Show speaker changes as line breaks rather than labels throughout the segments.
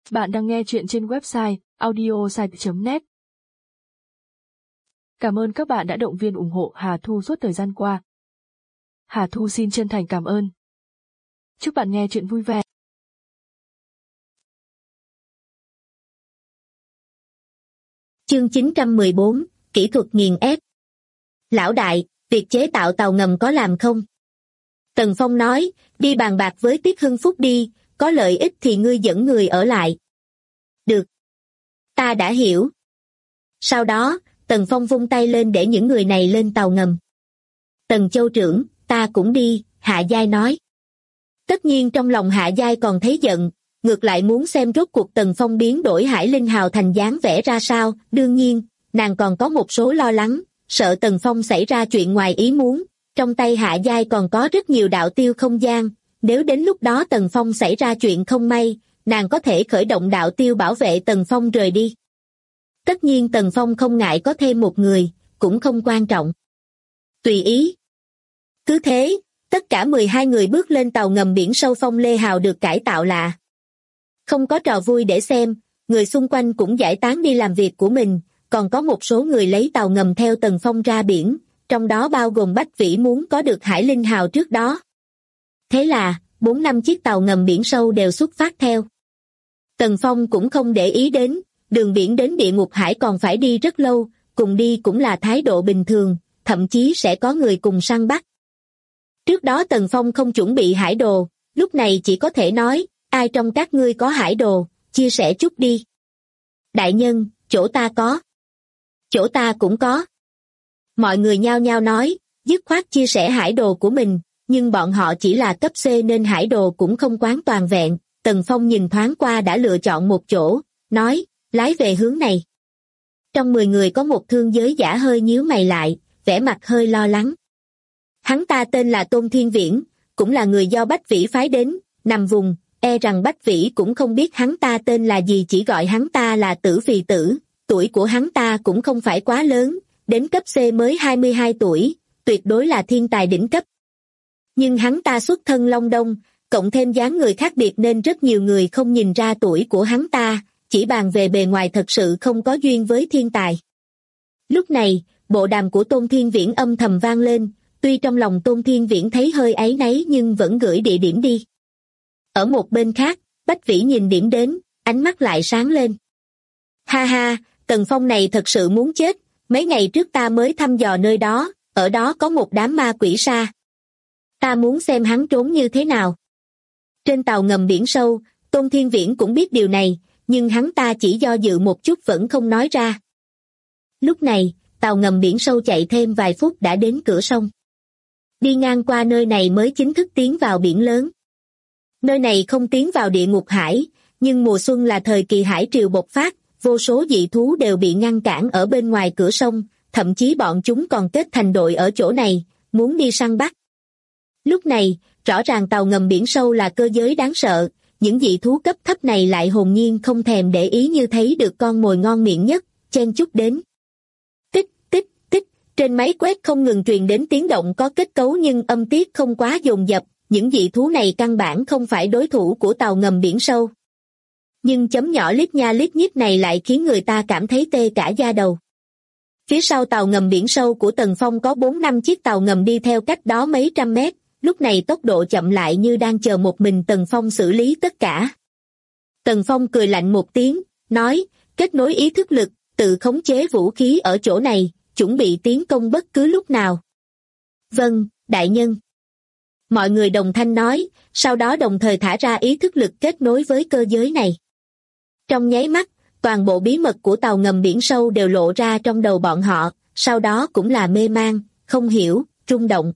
Bạn đang nghe chuyện trên website audiosite.net. Cảm ơn các bạn đã động viên ủng hộ Hà Thu suốt thời gian qua. Hà Thu xin chân thành cảm ơn. Chúc bạn nghe chuyện vui vẻ.
Chương 914, kỹ thuật nghiền ép. Lão đại, việc chế tạo tàu ngầm có làm không? Tần Phong nói, đi bàn bạc với Tiết Hưng Phúc đi, có lợi ích thì ngươi dẫn người ở lại. Được. Ta đã hiểu. Sau đó, Tần Phong vung tay lên để những người này lên tàu ngầm. Tần Châu trưởng, ta cũng đi, Hạ Giai nói. Tất nhiên trong lòng Hạ Giai còn thấy giận, ngược lại muốn xem rốt cuộc Tần Phong biến đổi Hải Linh Hào thành dáng vẻ ra sao. Đương nhiên, nàng còn có một số lo lắng, sợ Tần Phong xảy ra chuyện ngoài ý muốn. Trong tay Hạ Giai còn có rất nhiều đạo tiêu không gian, nếu đến lúc đó Tần Phong xảy ra chuyện không may, nàng có thể khởi động đạo tiêu bảo vệ Tần Phong rời đi. Tất nhiên Tần Phong không ngại có thêm một người, cũng không quan trọng. Tùy ý. Cứ thế, tất cả 12 người bước lên tàu ngầm biển sâu Phong Lê Hào được cải tạo lạ. Không có trò vui để xem, người xung quanh cũng giải tán đi làm việc của mình, còn có một số người lấy tàu ngầm theo Tần Phong ra biển, trong đó bao gồm Bách Vĩ muốn có được Hải Linh Hào trước đó. Thế là, 4-5 chiếc tàu ngầm biển sâu đều xuất phát theo. Tần Phong cũng không để ý đến, đường biển đến địa ngục hải còn phải đi rất lâu, cùng đi cũng là thái độ bình thường, thậm chí sẽ có người cùng săn bắt. Trước đó Tần Phong không chuẩn bị hải đồ, lúc này chỉ có thể nói, ai trong các ngươi có hải đồ, chia sẻ chút đi. Đại nhân, chỗ ta có. Chỗ ta cũng có. Mọi người nhao nhao nói, dứt khoát chia sẻ hải đồ của mình, nhưng bọn họ chỉ là cấp C nên hải đồ cũng không quán toàn vẹn. Tần Phong nhìn thoáng qua đã lựa chọn một chỗ, nói, lái về hướng này. Trong 10 người có một thương giới giả hơi nhíu mày lại, vẻ mặt hơi lo lắng. Hắn ta tên là Tôn Thiên Viễn, cũng là người do Bách Vĩ phái đến, nằm vùng, e rằng Bách Vĩ cũng không biết hắn ta tên là gì, chỉ gọi hắn ta là Tử Phì Tử. Tuổi của hắn ta cũng không phải quá lớn, đến cấp C mới 22 tuổi, tuyệt đối là thiên tài đỉnh cấp. Nhưng hắn ta xuất thân Long Đông, cộng thêm dáng người khác biệt nên rất nhiều người không nhìn ra tuổi của hắn ta, chỉ bàn về bề ngoài thật sự không có duyên với thiên tài. Lúc này, bộ đàm của Tôn Thiên Viễn âm thầm vang lên, tuy trong lòng Tôn Thiên Viễn thấy hơi áy náy nhưng vẫn gửi địa điểm đi. Ở một bên khác, Bách Vĩ nhìn điểm đến, ánh mắt lại sáng lên. Ha ha, Tần Phong này thật sự muốn chết, mấy ngày trước ta mới thăm dò nơi đó, ở đó có một đám ma quỷ sa. Ta muốn xem hắn trốn như thế nào. Trên tàu ngầm biển sâu, Tôn Thiên Viễn cũng biết điều này, nhưng hắn ta chỉ do dự một chút vẫn không nói ra. Lúc này, tàu ngầm biển sâu chạy thêm vài phút đã đến cửa sông. Đi ngang qua nơi này mới chính thức tiến vào biển lớn. Nơi này không tiến vào địa ngục hải, nhưng mùa xuân là thời kỳ hải triều bộc phát, vô số dị thú đều bị ngăn cản ở bên ngoài cửa sông, thậm chí bọn chúng còn kết thành đội ở chỗ này, muốn đi săn bắt. Lúc này, rõ ràng tàu ngầm biển sâu là cơ giới đáng sợ, những dị thú cấp thấp này lại hồn nhiên không thèm để ý như thấy được con mồi ngon miệng nhất, chen chúc đến. Tích, tích, tích, trên máy quét không ngừng truyền đến tiếng động có kết cấu nhưng âm tiết không quá dồn dập, những dị thú này căn bản không phải đối thủ của tàu ngầm biển sâu. Nhưng chấm nhỏ lít nha lít nhít này lại khiến người ta cảm thấy tê cả da đầu. Phía sau tàu ngầm biển sâu của Tần Phong có 4-5 chiếc tàu ngầm đi theo cách đó mấy trăm mét, lúc này tốc độ chậm lại như đang chờ một mình Tần Phong xử lý tất cả. Tần Phong cười lạnh một tiếng, nói, kết nối ý thức lực, tự khống chế vũ khí ở chỗ này, chuẩn bị tiến công bất cứ lúc nào. Vâng, đại nhân. Mọi người đồng thanh nói, sau đó đồng thời thả ra ý thức lực kết nối với cơ giới này. Trong nháy mắt, toàn bộ bí mật của tàu ngầm biển sâu đều lộ ra trong đầu bọn họ, sau đó cũng là mê man, không hiểu, rung động.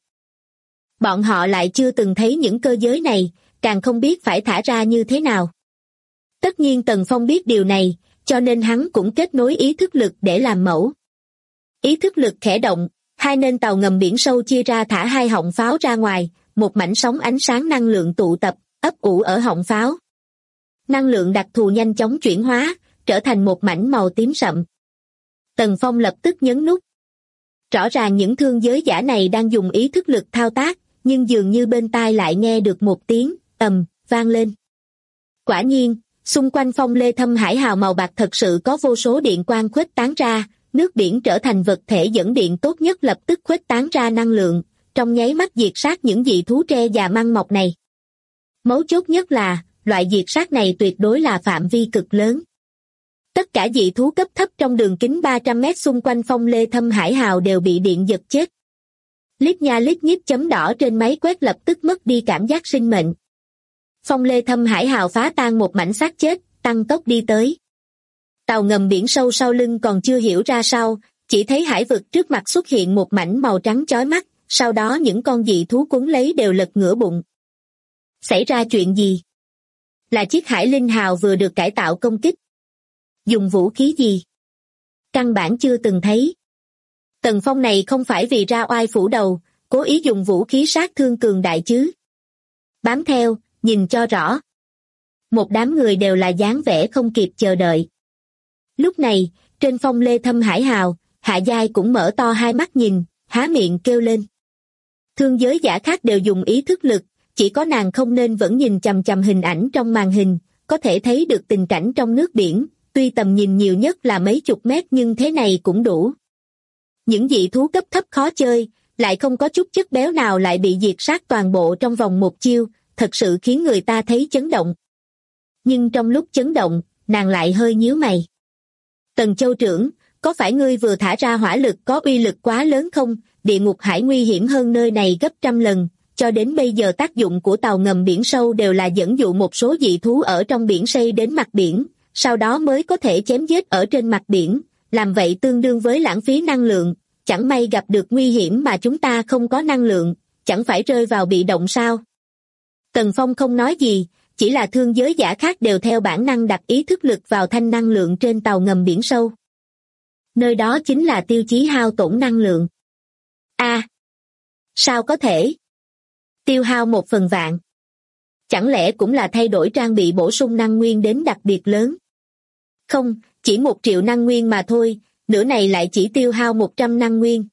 Bọn họ lại chưa từng thấy những cơ giới này, càng không biết phải thả ra như thế nào. Tất nhiên Tần Phong biết điều này, cho nên hắn cũng kết nối ý thức lực để làm mẫu. Ý thức lực khẽ động, hai nền tàu ngầm biển sâu chia ra thả hai họng pháo ra ngoài, một mảnh sóng ánh sáng năng lượng tụ tập, ấp ủ ở họng pháo. Năng lượng đặc thù nhanh chóng chuyển hóa, trở thành một mảnh màu tím sậm. Tần Phong lập tức nhấn nút. Rõ ràng những thương giới giả này đang dùng ý thức lực thao tác, nhưng dường như bên tai lại nghe được một tiếng ầm vang lên. Quả nhiên, xung quanh phong lê thâm hải hào màu bạc thật sự có vô số điện quang khuếch tán ra, nước biển trở thành vật thể dẫn điện tốt nhất lập tức khuếch tán ra năng lượng, trong nháy mắt diệt sát những dị thú tre già măng mọc này. Mấu chốt nhất là, loại diệt sát này tuyệt đối là phạm vi cực lớn. Tất cả dị thú cấp thấp trong đường kính 300 mét xung quanh phong lê thâm hải hào đều bị điện giật chết. Lít nha lít nhít chấm đỏ trên máy quét lập tức mất đi cảm giác sinh mệnh. Phong lê thâm hải hào phá tan một mảnh xác chết, tăng tốc đi tới. Tàu ngầm biển sâu sau lưng còn chưa hiểu ra sao, chỉ thấy hải vực trước mặt xuất hiện một mảnh màu trắng chói mắt, sau đó những con dị thú cuốn lấy đều lật ngửa bụng. Xảy ra chuyện gì? Là chiếc hải linh hào vừa được cải tạo công kích. Dùng vũ khí gì? Căn bản chưa từng thấy. Tần Phong này không phải vì ra oai phủ đầu, cố ý dùng vũ khí sát thương cường đại chứ. Bám theo, nhìn cho rõ. Một đám người đều là dáng vẻ không kịp chờ đợi. Lúc này, trên phong lê thâm hải hào, Hạ Giai cũng mở to hai mắt nhìn, há miệng kêu lên. Thương giới giả khác đều dùng ý thức lực, chỉ có nàng không nên vẫn nhìn chằm chằm hình ảnh trong màn hình, có thể thấy được tình cảnh trong nước biển, tuy tầm nhìn nhiều nhất là mấy chục mét nhưng thế này cũng đủ. Những dị thú cấp thấp khó chơi, lại không có chút chất béo nào lại bị diệt sát toàn bộ trong vòng một chiêu, thật sự khiến người ta thấy chấn động. Nhưng trong lúc chấn động, nàng lại hơi nhíu mày. Tần Châu trưởng, có phải ngươi vừa thả ra hỏa lực có uy lực quá lớn không? Địa ngục hải nguy hiểm hơn nơi này gấp trăm lần, cho đến bây giờ tác dụng của tàu ngầm biển sâu đều là dẫn dụ một số dị thú ở trong biển xây đến mặt biển, sau đó mới có thể chém giết ở trên mặt biển, làm vậy tương đương với lãng phí năng lượng, chẳng may gặp được nguy hiểm mà chúng ta không có năng lượng, chẳng phải rơi vào bị động sao? Tần Phong không nói gì, chỉ là thương giới giả khác đều theo bản năng đặt ý thức lực vào thanh năng lượng trên tàu ngầm biển sâu. Nơi đó chính là tiêu chí hao tổn năng lượng. Sao có thể? Tiêu hao 1/1000. Chẳng lẽ cũng là thay đổi trang bị bổ sung năng nguyên đến đặc biệt lớn? Không, chỉ 1 triệu năng nguyên mà thôi, nửa này lại chỉ tiêu hao 100 năng nguyên.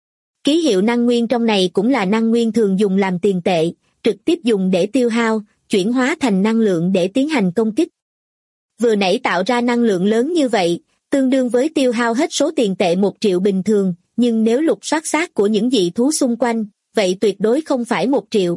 Ký hiệu năng nguyên trong này cũng là năng nguyên thường dùng làm tiền tệ, trực tiếp dùng để tiêu hao, chuyển hóa thành năng lượng để tiến hành công kích. Vừa nãy tạo ra năng lượng lớn như vậy, tương đương với tiêu hao hết số tiền tệ 1 triệu bình thường, nhưng nếu lục soát xác của những dị thú xung quanh, vậy tuyệt đối không phải 1 triệu.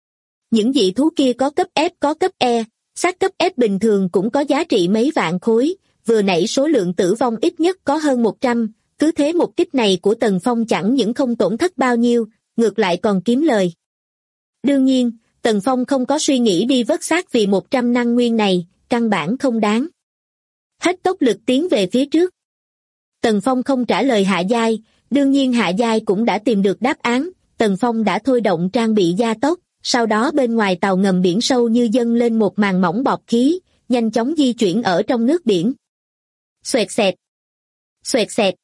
Những dị thú kia có cấp F có cấp E, xác cấp F bình thường cũng có giá trị mấy vạn khối, vừa nãy số lượng tử vong ít nhất có hơn 100, cứ thế một kích này của Tần Phong chẳng những không tổn thất bao nhiêu, ngược lại còn kiếm lời. Đương nhiên, Tần Phong không có suy nghĩ đi vớt xác vì 100 năng nguyên này, căn bản không đáng. Hết tốc lực tiến về phía trước. Tần Phong không trả lời Hạ Giai, đương nhiên Hạ Giai cũng đã tìm được đáp án, Tần Phong đã thôi động trang bị gia tốc, sau đó bên ngoài tàu ngầm biển sâu như dâng lên một màn mỏng bọt khí, nhanh chóng di chuyển ở trong nước biển. Xoẹt xẹt. Xoẹt xẹt.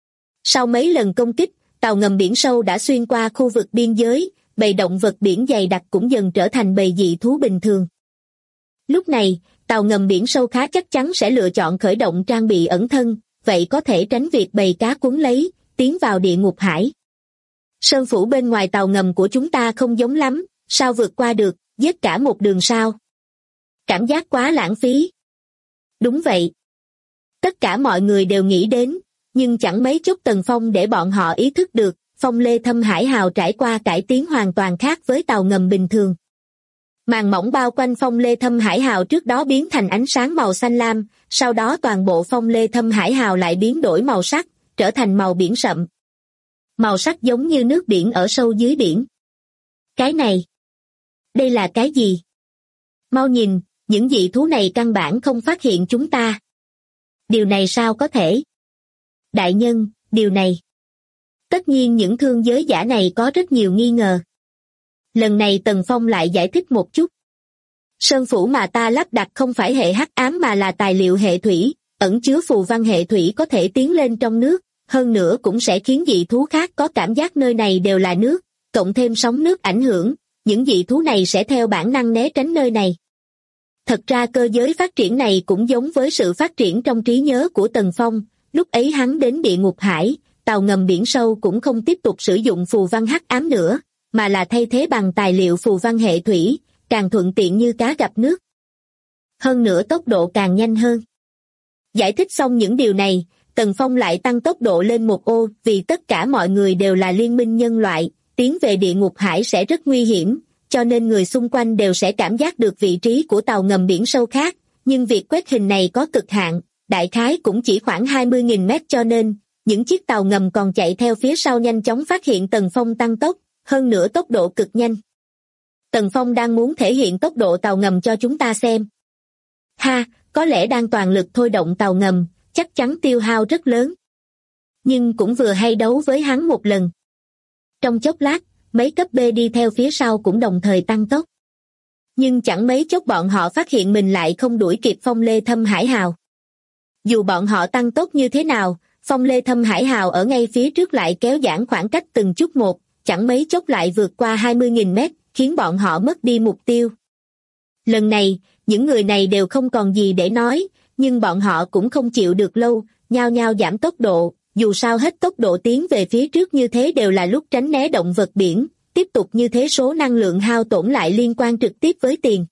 Sau mấy lần công kích, tàu ngầm biển sâu đã xuyên qua khu vực biên giới, bầy động vật biển dày đặc cũng dần trở thành bầy dị thú bình thường. Lúc này, tàu ngầm biển sâu khá chắc chắn sẽ lựa chọn khởi động trang bị ẩn thân, vậy có thể tránh việc bầy cá cuốn lấy, tiến vào địa ngục hải. Sơn phủ bên ngoài tàu ngầm của chúng ta không giống lắm, sao vượt qua được, giết cả một đường sao? Cảm giác quá lãng phí. Đúng vậy. Tất cả mọi người đều nghĩ đến, nhưng chẳng mấy chốc Tần Phong để bọn họ ý thức được, phong lê thâm hải hào trải qua cải tiến hoàn toàn khác với tàu ngầm bình thường. Màn mỏng bao quanh phong lê thâm hải hào trước đó biến thành ánh sáng màu xanh lam, sau đó toàn bộ phong lê thâm hải hào lại biến đổi màu sắc, trở thành màu biển sậm. Màu sắc giống như nước biển ở sâu dưới biển. Cái này, đây là cái gì? Mau nhìn, những dị thú này căn bản không phát hiện chúng ta. Điều này sao có thể? Đại nhân, điều này. Tất nhiên những thương giới giả này có rất nhiều nghi ngờ. Lần này Tần Phong lại giải thích một chút. Sơn phủ mà ta lắp đặt không phải hệ hắc ám mà là tài liệu hệ thủy, ẩn chứa phù văn hệ thủy có thể tiến lên trong nước, hơn nữa cũng sẽ khiến dị thú khác có cảm giác nơi này đều là nước, cộng thêm sóng nước ảnh hưởng, những dị thú này sẽ theo bản năng né tránh nơi này. Thật ra cơ giới phát triển này cũng giống với sự phát triển trong trí nhớ của Tần Phong, lúc ấy hắn đến địa ngục hải, tàu ngầm biển sâu cũng không tiếp tục sử dụng phù văn hắc ám nữa, mà là thay thế bằng tài liệu phù văn hệ thủy, càng thuận tiện như cá gặp nước. hơn nữa tốc độ càng nhanh hơn. Giải thích xong những điều này, Tần Phong lại tăng tốc độ lên một ô, vì tất cả mọi người đều là liên minh nhân loại, tiến về địa ngục hải sẽ rất nguy hiểm, cho nên người xung quanh đều sẽ cảm giác được vị trí của tàu ngầm biển sâu khác, nhưng việc quét hình này có cực hạn, đại khái cũng chỉ khoảng 20.000 mét, cho nên những chiếc tàu ngầm còn chạy theo phía sau nhanh chóng phát hiện Tần Phong tăng tốc, hơn nữa tốc độ cực nhanh. Tần Phong đang muốn thể hiện tốc độ tàu ngầm cho chúng ta xem. Ha, có lẽ đang toàn lực thôi động tàu ngầm, chắc chắn tiêu hao rất lớn. Nhưng cũng vừa hay đấu với hắn một lần. Trong chốc lát, mấy cấp B đi theo phía sau cũng đồng thời tăng tốc. Nhưng chẳng mấy chốc bọn họ phát hiện mình lại không đuổi kịp Phong Lê Thâm Hải Hào. Dù bọn họ tăng tốc như thế nào, Phong Lê Thâm Hải Hào ở ngay phía trước lại kéo giãn khoảng cách từng chút một, chẳng mấy chốc lại vượt qua 20.000 mét, khiến bọn họ mất đi mục tiêu. Lần này, những người này đều không còn gì để nói, nhưng bọn họ cũng không chịu được lâu, nhao nhao giảm tốc độ, dù sao hết tốc độ tiến về phía trước như thế đều là lúc tránh né động vật biển, tiếp tục như thế số năng lượng hao tổn lại liên quan trực tiếp với tiền.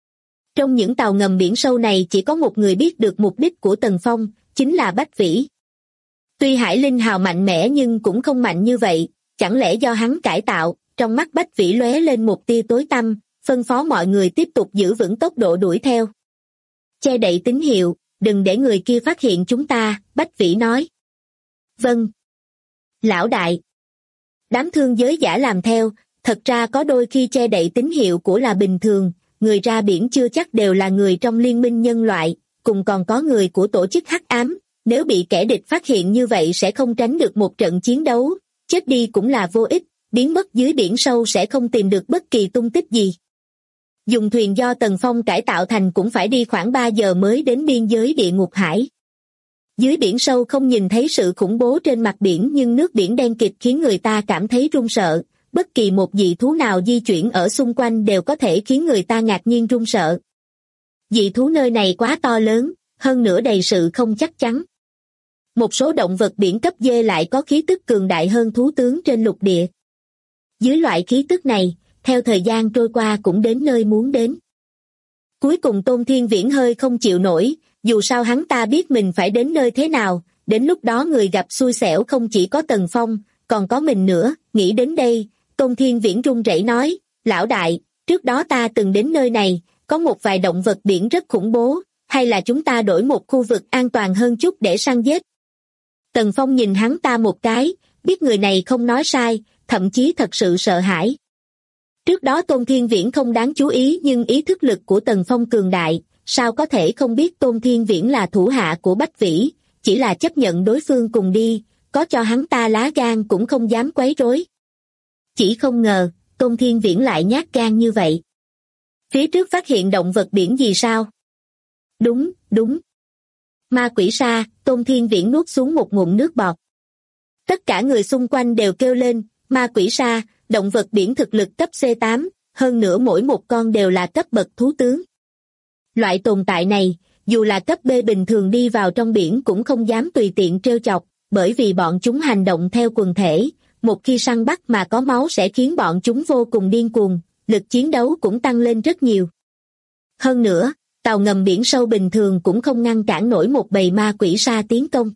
Trong những tàu ngầm biển sâu này chỉ có một người biết được mục đích của Tần Phong, chính là Bách Vĩ. Tuy Hải Linh Hào mạnh mẽ nhưng cũng không mạnh như vậy, chẳng lẽ do hắn cải tạo, trong mắt Bách Vĩ lóe lên một tia tối tăm, phân phó mọi người tiếp tục giữ vững tốc độ đuổi theo. Che đậy tín hiệu, đừng để người kia phát hiện chúng ta, Bách Vĩ nói. Vâng. Lão đại. Đám thương giới giả làm theo, thật ra có đôi khi che đậy tín hiệu của là bình thường, người ra biển chưa chắc đều là người trong liên minh nhân loại, cùng còn có người của tổ chức hắc ám, nếu bị kẻ địch phát hiện như vậy sẽ không tránh được một trận chiến đấu, chết đi cũng là vô ích, biến mất dưới biển sâu sẽ không tìm được bất kỳ tung tích gì. Dùng thuyền do Tần Phong cải tạo thành cũng phải đi khoảng 3 giờ mới đến biên giới địa ngục hải. Dưới biển sâu không nhìn thấy sự khủng bố trên mặt biển nhưng nước biển đen kịt khiến người ta cảm thấy run sợ, bất kỳ một dị thú nào di chuyển ở xung quanh đều có thể khiến người ta ngạc nhiên run sợ. Dị thú nơi này quá to lớn, hơn nữa đầy sự không chắc chắn. Một số động vật biển cấp D lại có khí tức cường đại hơn thú tướng trên lục địa. Dưới loại khí tức này, theo thời gian trôi qua cũng đến nơi muốn đến. Cuối cùng Tôn Thiên Viễn hơi không chịu nổi, dù sao hắn ta biết mình phải đến nơi thế nào, đến lúc đó người gặp xui xẻo không chỉ có Tần Phong, còn có mình nữa, nghĩ đến đây, Tôn Thiên Viễn run rẩy nói, lão đại, trước đó ta từng đến nơi này, có một vài động vật biển rất khủng bố, hay là chúng ta đổi một khu vực an toàn hơn chút để săn giết. Tần Phong nhìn hắn ta một cái, biết người này không nói sai, thậm chí thật sự sợ hãi. Trước đó Tôn Thiên Viễn không đáng chú ý nhưng ý thức lực của Tần Phong cường đại, sao có thể không biết Tôn Thiên Viễn là thủ hạ của Bách Vĩ, chỉ là chấp nhận đối phương cùng đi, có cho hắn ta lá gan cũng không dám quấy rối. Chỉ không ngờ, Tôn Thiên Viễn lại nhát gan như vậy. Phía trước phát hiện động vật biển gì sao? Đúng, đúng. Ma quỷ sa, Tôn Thiên Viễn nuốt xuống một ngụm nước bọt. Tất cả người xung quanh đều kêu lên, ma quỷ sa, động vật biển thực lực cấp C8, hơn nữa mỗi một con đều là cấp bậc thú tướng. Loại tồn tại này, dù là cấp B bình thường đi vào trong biển cũng không dám tùy tiện trêu chọc, bởi vì bọn chúng hành động theo quần thể, một khi săn bắt mà có máu sẽ khiến bọn chúng vô cùng điên cuồng, lực chiến đấu cũng tăng lên rất nhiều. Hơn nữa, tàu ngầm biển sâu bình thường cũng không ngăn cản nổi một bầy ma quỷ sa tiến công.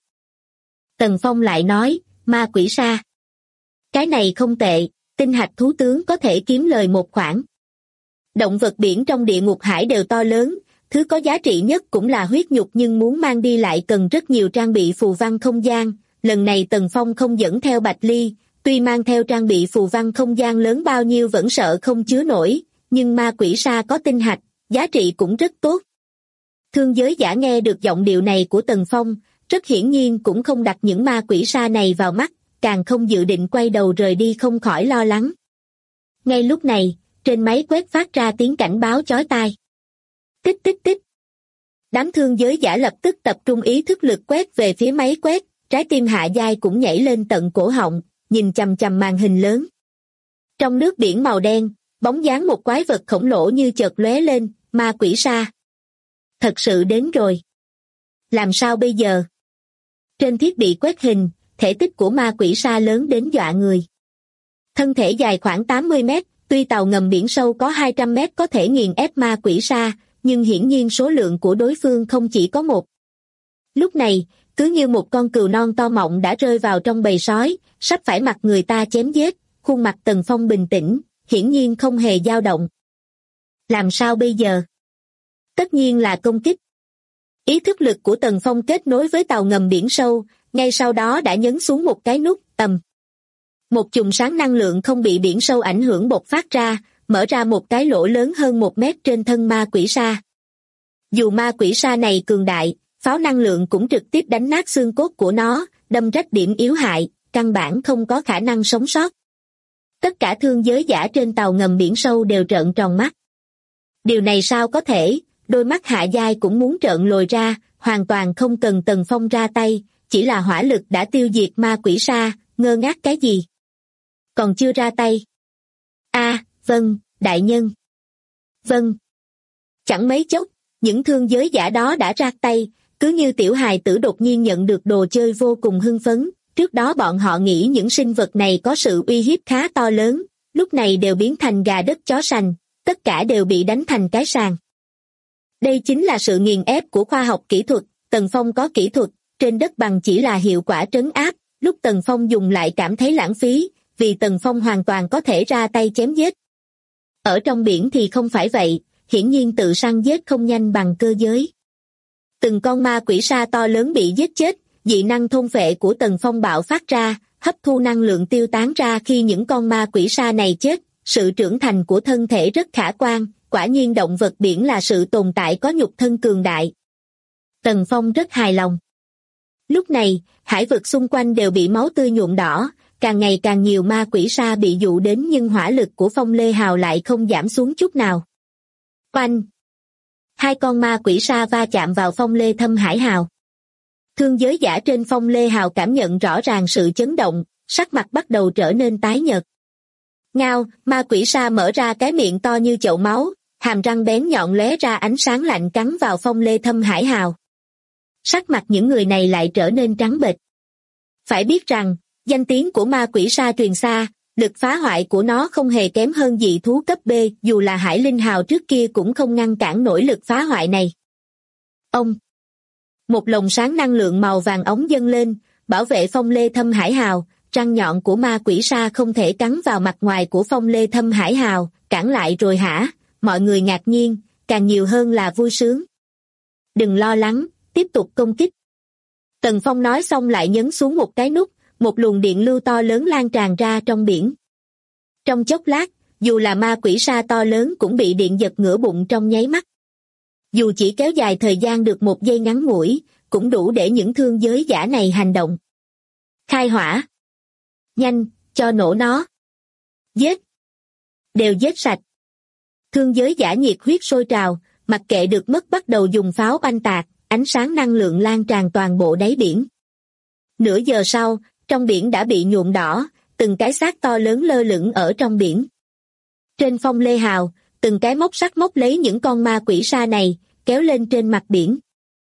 Tần Phong lại nói, ma quỷ sa. Cái này không tệ, tinh hạch thú tướng có thể kiếm lời một khoản. Động vật biển trong địa ngục hải đều to lớn, thứ có giá trị nhất cũng là huyết nhục nhưng muốn mang đi lại cần rất nhiều trang bị phù văn không gian. Lần này Tần Phong không dẫn theo Bạch Ly, tuy mang theo trang bị phù văn không gian lớn bao nhiêu vẫn sợ không chứa nổi, nhưng ma quỷ sa có tinh hạch, giá trị cũng rất tốt. Thương giới giả nghe được giọng điệu này của Tần Phong, rất hiển nhiên cũng không đặt những ma quỷ sa này vào mắt, càng không dự định quay đầu rời đi không khỏi lo lắng. Ngay lúc này, trên máy quét phát ra tiếng cảnh báo chói tai. Tích tích tích. Đám thương giới giả lập tức tập trung ý thức lực quét về phía máy quét, trái tim Hạ Giai cũng nhảy lên tận cổ họng, nhìn chằm chằm màn hình lớn. Trong nước biển màu đen, bóng dáng một quái vật khổng lồ như chợt lóe lên, ma quỷ sa. Thật sự đến rồi. Làm sao bây giờ? Trên thiết bị quét hình, thể tích của ma quỷ sa lớn đến dọa người. Thân thể dài khoảng 80 mét, tuy tàu ngầm biển sâu có 200 mét có thể nghiền ép ma quỷ sa, nhưng hiển nhiên số lượng của đối phương không chỉ có một. Lúc này, cứ như một con cừu non to mọng đã rơi vào trong bầy sói, sắp phải mặc người ta chém giết, khuôn mặt Tần Phong bình tĩnh, hiển nhiên không hề dao động. Làm sao bây giờ? Tất nhiên là công kích. Ý thức lực của Tần Phong kết nối với tàu ngầm biển sâu, ngay sau đó đã nhấn xuống một cái nút, ầm. Một chùm sáng năng lượng không bị biển sâu ảnh hưởng bộc phát ra, mở ra một cái lỗ lớn hơn 1 mét trên thân ma quỷ sa. Dù ma quỷ sa này cường đại, pháo năng lượng cũng trực tiếp đánh nát xương cốt của nó, đâm rách điểm yếu hại, căn bản không có khả năng sống sót. Tất cả thương giới giả trên tàu ngầm biển sâu đều trợn tròn mắt. Điều này sao có thể, đôi mắt Hạ Giai cũng muốn trợn lồi ra, hoàn toàn không cần Tần Phong ra tay, chỉ là hỏa lực đã tiêu diệt ma quỷ sa, ngơ ngác cái gì? Còn chưa ra tay. Vâng, đại nhân. Vâng. Chẳng mấy chốc, những thương giới giả đó đã ra tay, cứ như tiểu hài tử đột nhiên nhận được đồ chơi vô cùng hưng phấn. Trước đó bọn họ nghĩ những sinh vật này có sự uy hiếp khá to lớn, lúc này đều biến thành gà đất chó sành, tất cả đều bị đánh thành cái sàng. Đây chính là sự nghiền ép của khoa học kỹ thuật, Tần Phong có kỹ thuật, trên đất bằng chỉ là hiệu quả trấn áp, lúc Tần Phong dùng lại cảm thấy lãng phí, vì Tần Phong hoàn toàn có thể ra tay chém giết. Ở trong biển thì không phải vậy, hiển nhiên tự săn giết không nhanh bằng cơ giới. Từng con ma quỷ sa to lớn bị giết chết, dị năng thôn phệ của Tần Phong bạo phát ra, hấp thu năng lượng tiêu tán ra khi những con ma quỷ sa này chết, sự trưởng thành của thân thể rất khả quan, quả nhiên động vật biển là sự tồn tại có nhục thân cường đại. Tần Phong rất hài lòng. Lúc này, hải vực xung quanh đều bị máu tươi nhuộm đỏ, càng ngày càng nhiều ma quỷ sa bị dụ đến nhưng hỏa lực của Phong Lê Hào lại không giảm xuống chút nào. Oanh! 2 con ma quỷ sa va chạm vào Phong Lê Thâm Hải Hào. Thương giới giả trên Phong Lê Hào cảm nhận rõ ràng sự chấn động, sắc mặt bắt đầu trở nên tái nhợt. Ngao, ma quỷ sa mở ra cái miệng to như chậu máu, hàm răng bén nhọn lóe ra ánh sáng lạnh cắn vào Phong Lê Thâm Hải Hào. Sắc mặt những người này lại trở nên trắng bệch. Phải biết rằng, danh tiếng của ma quỷ sa truyền xa, lực phá hoại của nó không hề kém hơn dị thú cấp B, dù là Hải Linh Hào trước kia cũng không ngăn cản nổi lực phá hoại này. Ông! Một lồng sáng năng lượng màu vàng ống dâng lên, bảo vệ Phong Lê Thâm Hải Hào, răng nhọn của ma quỷ sa không thể cắn vào mặt ngoài của Phong Lê Thâm Hải Hào, cản lại rồi hả? Mọi người ngạc nhiên, càng nhiều hơn là vui sướng. Đừng lo lắng, tiếp tục công kích. Tần Phong nói xong lại nhấn xuống một cái nút, một luồng điện lưu to lớn lan tràn ra trong biển. Trong chốc lát, dù là ma quỷ sa to lớn cũng bị điện giật ngửa bụng trong nháy mắt. Dù chỉ kéo dài thời gian được 1 giây ngắn ngủi, cũng đủ để những thương giới giả này hành động. Khai hỏa! Nhanh, cho nổ nó! Giết! Đều giết sạch! Thương giới giả nhiệt huyết sôi trào, mặc kệ được mất bắt đầu dùng pháo oanh tạc, ánh sáng năng lượng lan tràn toàn bộ đáy biển. Nửa giờ sau, trong biển đã bị nhuộm đỏ, từng cái xác to lớn lơ lửng ở trong biển. Trên Phong Lê Hào, từng cái móc sắt móc lấy những con ma quỷ sa này, kéo lên trên mặt biển.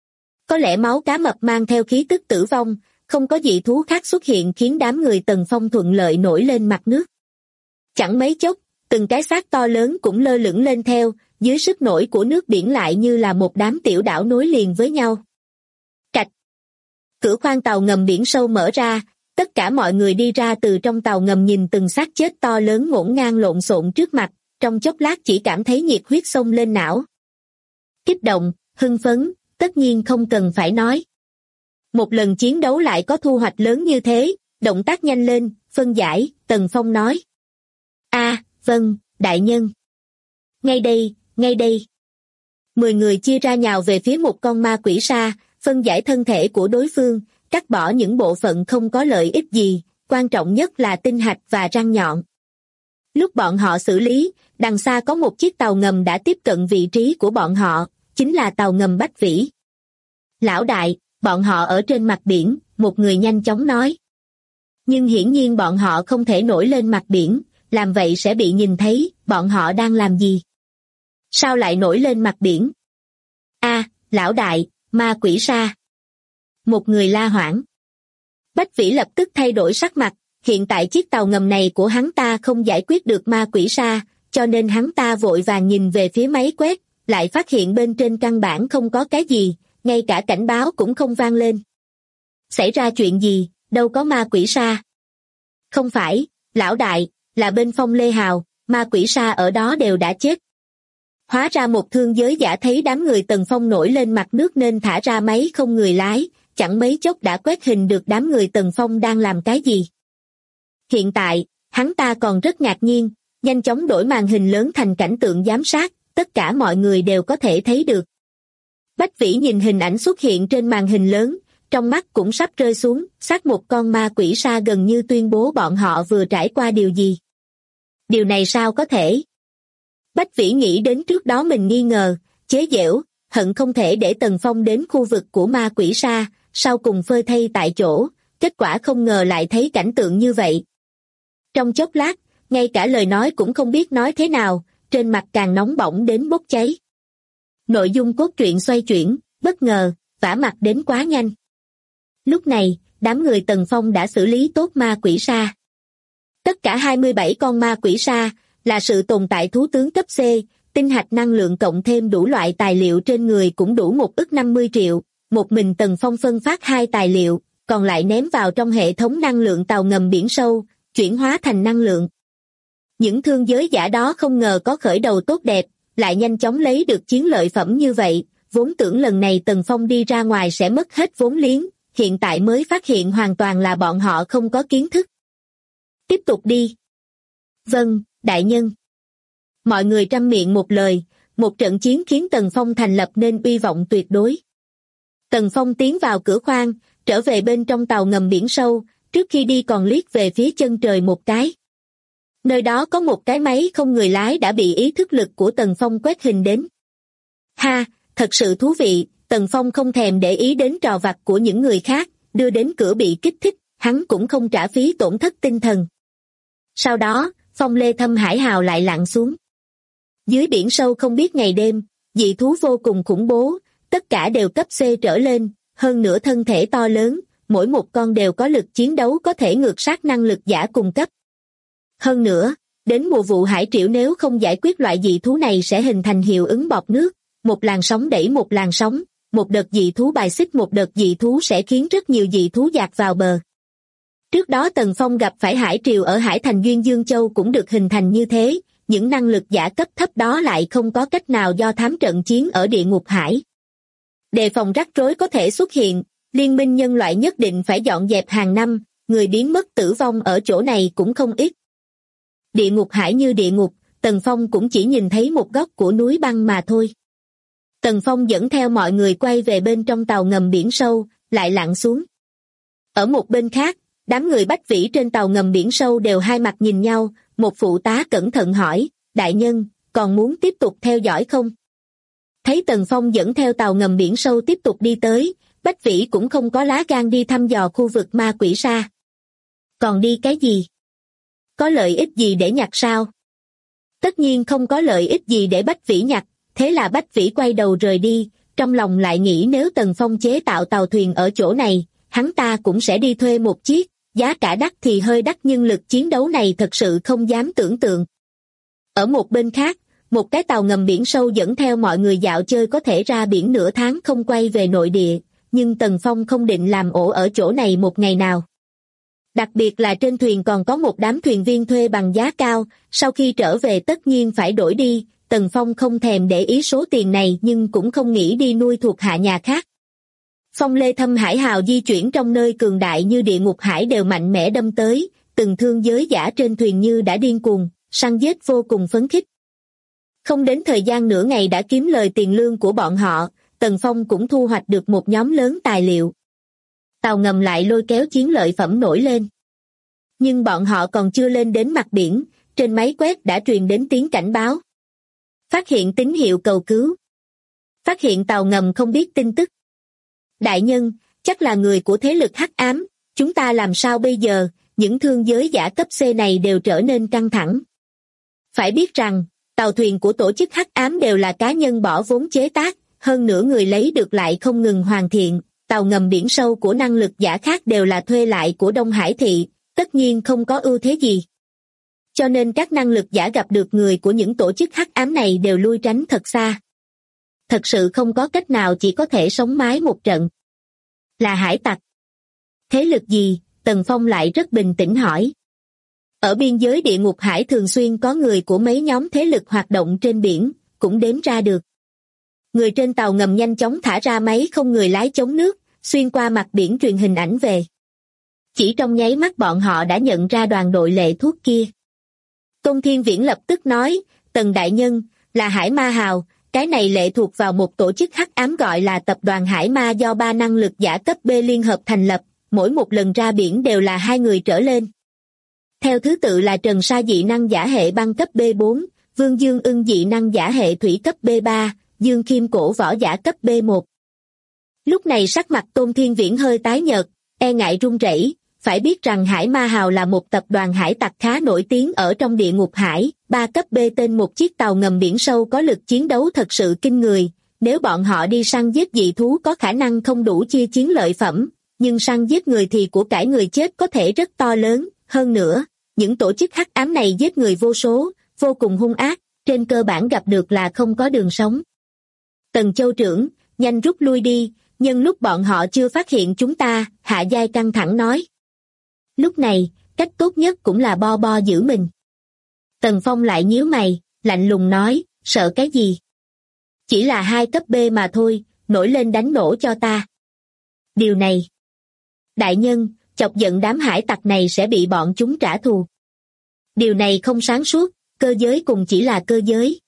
Có lẽ máu cá mập mang theo khí tức tử vong, không có dị thú khác xuất hiện khiến đám người Tần Phong thuận lợi nổi lên mặt nước. Chẳng mấy chốc, từng cái xác to lớn cũng lơ lửng lên theo, dưới sức nổi của nước biển lại như là một đám tiểu đảo nối liền với nhau. Cạch! Cửa khoang tàu ngầm biển sâu mở ra, tất cả mọi người đi ra từ trong tàu ngầm nhìn từng xác chết to lớn ngổn ngang lộn xộn trước mặt, trong chốc lát chỉ cảm thấy nhiệt huyết xông lên não. Kích động, hưng phấn, tất nhiên không cần phải nói. Một lần chiến đấu lại có thu hoạch lớn như thế, động tác nhanh lên, phân giải, Tần Phong nói. Vâng, đại nhân. Ngay đây, ngay đây. 10 người chia ra nhào về phía một con ma quỷ sa, phân giải thân thể của đối phương, cắt bỏ những bộ phận không có lợi ích gì, quan trọng nhất là tinh hạch và răng nhọn. Lúc bọn họ xử lý, đằng xa có một chiếc tàu ngầm đã tiếp cận vị trí của bọn họ, chính là tàu ngầm Bách Vĩ. Lão đại, bọn họ ở trên mặt biển, một người nhanh chóng nói. Nhưng hiển nhiên bọn họ không thể nổi lên mặt biển, làm vậy sẽ bị nhìn thấy, bọn họ đang làm gì? Sao lại nổi lên mặt biển? Lão đại, ma quỷ sa. Một người la hoảng. Bách Vĩ lập tức thay đổi sắc mặt, hiện tại chiếc tàu ngầm này của hắn ta không giải quyết được ma quỷ sa, cho nên hắn ta vội vàng nhìn về phía máy quét, lại phát hiện bên trên căn bản không có cái gì, ngay cả cảnh báo cũng không vang lên. Xảy ra chuyện gì, đâu có ma quỷ sa. Không phải, lão đại, là bên Phong Lê Hào, ma quỷ sa ở đó đều đã chết. Hóa ra một thương giới giả thấy đám người Tần Phong nổi lên mặt nước nên thả ra máy không người lái, chẳng mấy chốc đã quét hình được đám người Tần Phong đang làm cái gì. Hiện tại, hắn ta còn rất ngạc nhiên, nhanh chóng đổi màn hình lớn thành cảnh tượng giám sát, tất cả mọi người đều có thể thấy được. Bách Vĩ nhìn hình ảnh xuất hiện trên màn hình lớn, trong mắt cũng sắp rơi xuống, xác một con ma quỷ sa gần như tuyên bố bọn họ vừa trải qua điều gì. Điều này sao có thể? Bách Vĩ nghĩ đến trước đó mình nghi ngờ, chế giễu, hận không thể để Tần Phong đến khu vực của ma quỷ sa, sau cùng phơi thây tại chỗ, kết quả không ngờ lại thấy cảnh tượng như vậy. Trong chốc lát, ngay cả lời nói cũng không biết nói thế nào, trên mặt càng nóng bỏng đến bốc cháy. Nội dung cốt truyện xoay chuyển, bất ngờ, vả mặt đến quá nhanh. Lúc này, đám người Tần Phong đã xử lý tốt ma quỷ sa. Tất cả 27 con ma quỷ sa, là sự tồn tại thú tướng cấp C, tinh hạch năng lượng cộng thêm đủ loại tài liệu trên người cũng đủ 1,50 ức, một mình Tần Phong phân phát 2 tài liệu, còn lại ném vào trong hệ thống năng lượng tàu ngầm biển sâu, chuyển hóa thành năng lượng. Những thương giới giả đó không ngờ có khởi đầu tốt đẹp, lại nhanh chóng lấy được chiến lợi phẩm như vậy, vốn tưởng lần này Tần Phong đi ra ngoài sẽ mất hết vốn liếng, hiện tại mới phát hiện hoàn toàn là bọn họ không có kiến thức. Tiếp tục đi. Vâng, đại nhân. Mọi người trăm miệng một lời, một trận chiến khiến Tần Phong thành lập nên uy vọng tuyệt đối. Tần Phong tiến vào cửa khoang, trở về bên trong tàu ngầm biển sâu, trước khi đi còn liếc về phía chân trời một cái. Nơi đó có một cái máy không người lái đã bị ý thức lực của Tần Phong quét hình đến. Ha, thật sự thú vị, Tần Phong không thèm để ý đến trò vặt của những người khác, đưa đến cửa bị kích thích, hắn cũng không trả phí tổn thất tinh thần. Sau đó, Phong Lê Thâm Hải Hào lại lặn xuống. Dưới biển sâu không biết ngày đêm, dị thú vô cùng khủng bố, tất cả đều cấp C trở lên, hơn nữa thân thể to lớn, mỗi một con đều có lực chiến đấu có thể ngược sát năng lực giả cùng cấp. Hơn nữa, đến mùa vụ hải triểu nếu không giải quyết loại dị thú này sẽ hình thành hiệu ứng bọt nước, một làn sóng đẩy một làn sóng, một đợt dị thú bài xích một đợt dị thú sẽ khiến rất nhiều dị thú dạt vào bờ. Trước đó Tần Phong gặp phải hải triều ở hải thành Duyên Dương Châu cũng được hình thành như thế, những năng lực giả cấp thấp đó lại không có cách nào do thám trận chiến ở địa ngục hải. Đề phòng rắc rối có thể xuất hiện, liên minh nhân loại nhất định phải dọn dẹp hàng năm, người biến mất tử vong ở chỗ này cũng không ít. Địa ngục hải như địa ngục, Tần Phong cũng chỉ nhìn thấy một góc của núi băng mà thôi. Tần Phong dẫn theo mọi người quay về bên trong tàu ngầm biển sâu, lại lặn xuống. Ở một bên khác, đám người Bách Vĩ trên tàu ngầm biển sâu đều hai mặt nhìn nhau, một phụ tá cẩn thận hỏi, đại nhân, còn muốn tiếp tục theo dõi không? Thấy Tần Phong dẫn theo tàu ngầm biển sâu tiếp tục đi tới, Bách Vĩ cũng không có lá gan đi thăm dò khu vực ma quỷ sa. Còn đi cái gì? Có lợi ích gì để nhặt sao? Tất nhiên không có lợi ích gì để Bách Vĩ nhặt, thế là Bách Vĩ quay đầu rời đi, trong lòng lại nghĩ nếu Tần Phong chế tạo tàu thuyền ở chỗ này, hắn ta cũng sẽ đi thuê một chiếc, giá cả đắt thì hơi đắt nhưng lực chiến đấu này thật sự không dám tưởng tượng. Ở một bên khác, một cái tàu ngầm biển sâu dẫn theo mọi người dạo chơi có thể ra biển nửa tháng không quay về nội địa, nhưng Tần Phong không định làm ổ ở chỗ này một ngày nào. Đặc biệt là trên thuyền còn có một đám thuyền viên thuê bằng giá cao, sau khi trở về tất nhiên phải đổi đi, Tần Phong không thèm để ý số tiền này nhưng cũng không nghĩ đi nuôi thuộc hạ nhà khác. Phong Lê Thâm Hải Hào di chuyển trong nơi cường đại như địa ngục hải đều mạnh mẽ đâm tới, từng thương giới giả trên thuyền như đã điên cuồng, săn giết vô cùng phấn khích. Không đến thời gian nửa ngày đã kiếm lời tiền lương của bọn họ, Tần Phong cũng thu hoạch được một nhóm lớn tài liệu. Tàu ngầm lại lôi kéo chiến lợi phẩm nổi lên. Nhưng bọn họ còn chưa lên đến mặt biển, trên máy quét đã truyền đến tiếng cảnh báo. Phát hiện tín hiệu cầu cứu. Phát hiện tàu ngầm không biết tin tức. Đại nhân, chắc là người của thế lực hắc ám, chúng ta làm sao bây giờ, những thương giới giả cấp C này đều trở nên căng thẳng. Phải biết rằng, tàu thuyền của tổ chức hắc ám đều là cá nhân bỏ vốn chế tác, hơn nữa người lấy được lại không ngừng hoàn thiện, tàu ngầm biển sâu của năng lực giả khác đều là thuê lại của Đông Hải Thị, tất nhiên không có ưu thế gì. Cho nên các năng lực giả gặp được người của những tổ chức hắc ám này đều lui tránh thật xa. thật sự không có cách nào, chỉ có thể sống mái một trận. Là hải tặc. Thế lực gì? Tần Phong lại rất bình tĩnh hỏi. Ở biên giới địa ngục hải thường xuyên có người của mấy nhóm thế lực hoạt động trên biển, cũng đếm ra được. Người trên tàu ngầm nhanh chóng thả ra máy không người lái chống nước, xuyên qua mặt biển truyền hình ảnh về. Chỉ trong nháy mắt bọn họ đã nhận ra đoàn đội lệ thuốc kia. Tôn Thiên Viễn lập tức nói, Tần đại nhân, là Hải Ma Hào, cái này lệ thuộc vào một tổ chức hắc ám gọi là Tập đoàn Hải Ma do 3 năng lực giả cấp B liên hợp thành lập, mỗi một lần ra biển đều là 2 người trở lên. Theo thứ tự là Trần Sa dị năng giả hệ băng cấp B4, Vương Dương Ưng dị năng giả hệ thủy cấp B3, Dương Khiêm cổ võ giả cấp B1. Lúc này sắc mặt Tôn Thiên Viễn hơi tái nhợt, e ngại run rẩy. Phải biết rằng Hải Ma Hào là một tập đoàn hải tặc khá nổi tiếng ở trong địa ngục hải, 3 cấp B tên một chiếc tàu ngầm biển sâu có lực chiến đấu thật sự kinh người. Nếu bọn họ đi săn giết dị thú có khả năng không đủ chia chiến lợi phẩm, nhưng săn giết người thì của cải người chết có thể rất to lớn. Hơn nữa, những tổ chức hắc ám này giết người vô số, vô cùng hung ác, trên cơ bản gặp được là không có đường sống. Tần Châu trưởng, nhanh rút lui đi, nhân lúc bọn họ chưa phát hiện chúng ta, Hạ Giai căng thẳng nói. Lúc này, cách tốt nhất cũng là bo bo giữ mình. Tần Phong lại nhíu mày, lạnh lùng nói, sợ cái gì? Chỉ là 2 cấp B mà thôi, nổi lên đánh nổ cho ta. Điều này. Đại nhân, chọc giận đám hải tặc này sẽ bị bọn chúng trả thù. Điều này không sáng suốt, cơ giới cùng chỉ là cơ giới.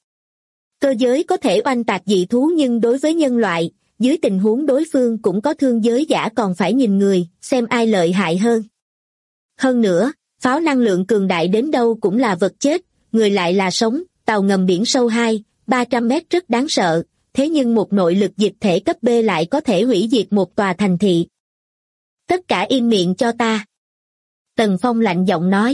Cơ giới có thể oanh tạc dị thú nhưng đối với nhân loại, dưới tình huống đối phương cũng có thương giới giả còn phải nhìn người, xem ai lợi hại hơn. Hơn nữa, pháo năng lượng cường đại đến đâu cũng là vật chết, người lại là sống, tàu ngầm biển sâu 200-300 mét rất đáng sợ, thế nhưng một nội lực dịch thể cấp B lại có thể hủy diệt một tòa thành thị. Tất cả im miệng cho ta. Tần Phong lạnh giọng nói.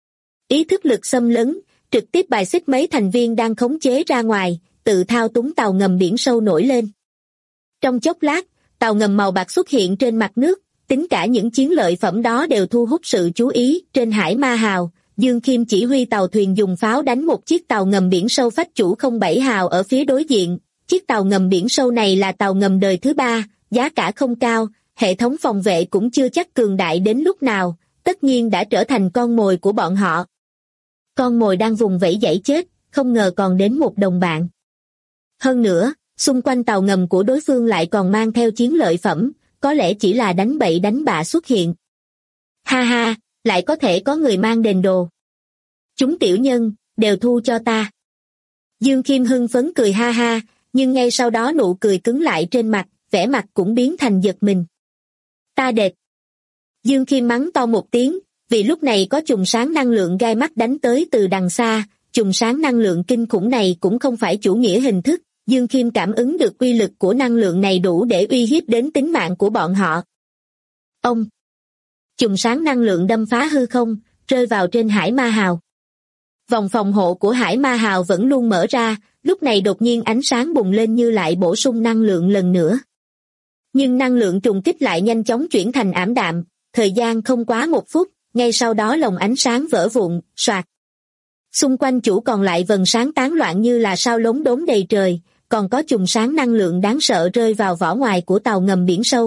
Ý thức lực xâm lấn, trực tiếp bài xích mấy thành viên đang khống chế ra ngoài, tự thao túng tàu ngầm biển sâu nổi lên. Trong chốc lát, tàu ngầm màu bạc xuất hiện trên mặt nước, tính cả những chiến lợi phẩm đó đều thu hút sự chú ý. Trên Hải Ma Hào, Dương Khiêm chỉ huy tàu thuyền dùng pháo đánh một chiếc tàu ngầm biển sâu phách chủ 07 hào ở phía đối diện. Chiếc tàu ngầm biển sâu này là tàu ngầm đời thứ 3, giá cả không cao, hệ thống phòng vệ cũng chưa chắc cường đại đến lúc nào, tất nhiên đã trở thành con mồi của bọn họ. Con mồi đang vùng vẫy giãy chết, không ngờ còn đến một đồng bạn. Hơn nữa, xung quanh tàu ngầm của đối phương lại còn mang theo chiến lợi phẩm, có lẽ chỉ là đánh bậy đánh bạ xuất hiện. Ha ha, lại có thể có người mang đền đồ. Chúng tiểu nhân, đều thu cho ta. Dương Khiêm hưng phấn cười ha ha, nhưng ngay sau đó nụ cười cứng lại trên mặt, vẻ mặt cũng biến thành giật mình. Ta đệt. Dương Khiêm mắng to một tiếng, vì lúc này có chùm sáng năng lượng gai mắt đánh tới từ đằng xa, chùm sáng năng lượng kinh khủng này cũng không phải chủ nghĩa hình thức, Dương Khiêm cảm ứng được uy lực của năng lượng này đủ để uy hiếp đến tính mạng của bọn họ. Ông! Chùm sáng năng lượng đâm phá hư không, rơi vào trên Hải Ma Hào. Vòng phòng hộ của Hải Ma Hào vẫn luôn mở ra, lúc này đột nhiên ánh sáng bùng lên như lại bổ sung năng lượng lần nữa. Nhưng năng lượng trùng kích lại nhanh chóng chuyển thành ảm đạm, thời gian không quá 1 phút, ngay sau đó lồng ánh sáng vỡ vụn, soạt. Xung quanh chủ còn lại vầng sáng tán loạn như là sao lốm đốm đầy trời, còn có chùm sáng năng lượng đáng sợ rơi vào vỏ ngoài của tàu ngầm biển sâu.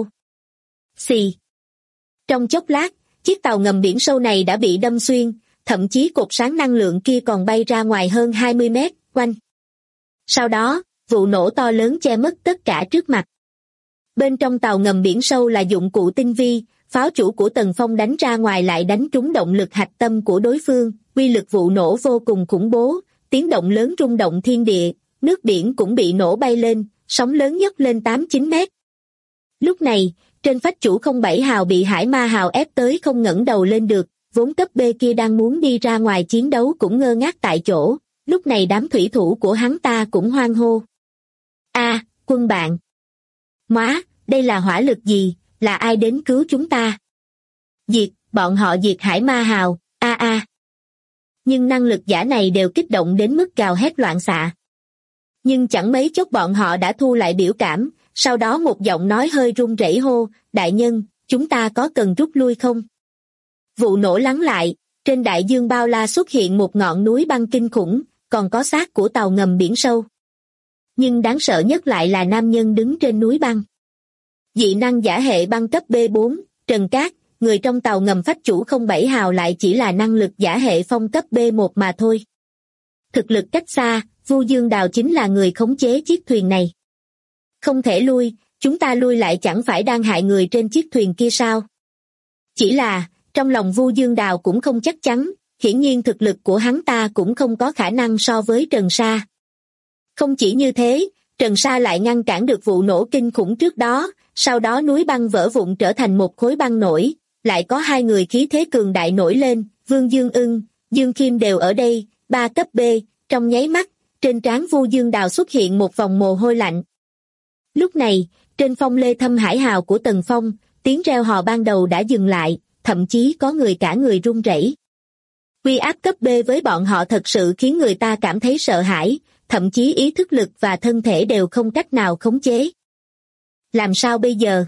Xì. Trong chốc lát, chiếc tàu ngầm biển sâu này đã bị đâm xuyên, thậm chí cột sáng năng lượng kia còn bay ra ngoài hơn 20 mét, quanh. Sau đó, vụ nổ to lớn che mất tất cả trước mặt. Bên trong tàu ngầm biển sâu là dụng cụ tinh vi, pháo chủ của Tần Phong đánh ra ngoài lại đánh trúng động lực hạch tâm của đối phương, uy lực vụ nổ vô cùng khủng bố, tiếng động lớn rung động thiên địa, nước biển cũng bị nổ bay lên, sóng lớn nhấc lên 8-9 mét. Lúc này, trên phách chủ 07 hào bị Hải Ma Hào ép tới không ngẩng đầu lên được, vốn cấp B kia đang muốn đi ra ngoài chiến đấu cũng ngơ ngác tại chỗ, lúc này đám thủy thủ của hắn ta cũng hoan hô. A, quân bạn! Móa, đây là hỏa lực gì, là ai đến cứu chúng ta? Diệt, bọn họ diệt Hải Ma Hào, a. Nhưng năng lực giả này đều kích động đến mức gào hét loạn xạ. Nhưng chẳng mấy chốc bọn họ đã thu lại biểu cảm, sau đó một giọng nói hơi run rẩy hô, đại nhân, chúng ta có cần rút lui không? Vụ nổ lắng lại, trên đại dương bao la xuất hiện một ngọn núi băng kinh khủng, còn có xác của tàu ngầm biển sâu. Nhưng đáng sợ nhất lại là nam nhân đứng trên núi băng. Dị năng giả hệ băng cấp B4, Trần Cát, người trong tàu ngầm phách chủ 07 hào lại chỉ là năng lực giả hệ phong cấp B1 mà thôi. Thực lực cách xa, Vu Dương Đào chính là người khống chế chiếc thuyền này. Không thể lui, chúng ta lui lại chẳng phải đang hại người trên chiếc thuyền kia sao? Chỉ là, trong lòng Vu Dương Đào cũng không chắc chắn, hiển nhiên thực lực của hắn ta cũng không có khả năng so với Trần Sa. Không chỉ như thế, Trần Sa lại ngăn cản được vụ nổ kinh khủng trước đó, sau đó núi băng vỡ vụn trở thành một khối băng nổi, lại có hai người khí thế cường đại nổi lên, Vương Dương Ưng, Dương Khiêm đều ở đây, 3 cấp B, trong nháy mắt, trên trán Vu Dương Đào xuất hiện một vòng mồ hôi lạnh. Lúc này, trên phong lê thâm hải hào của Tần Phong, tiếng reo hò ban đầu đã dừng lại, thậm chí có người cả người run rẩy. Uy áp cấp B với bọn họ thật sự khiến người ta cảm thấy sợ hãi, thậm chí ý thức lực và thân thể đều không cách nào khống chế. Làm sao bây giờ?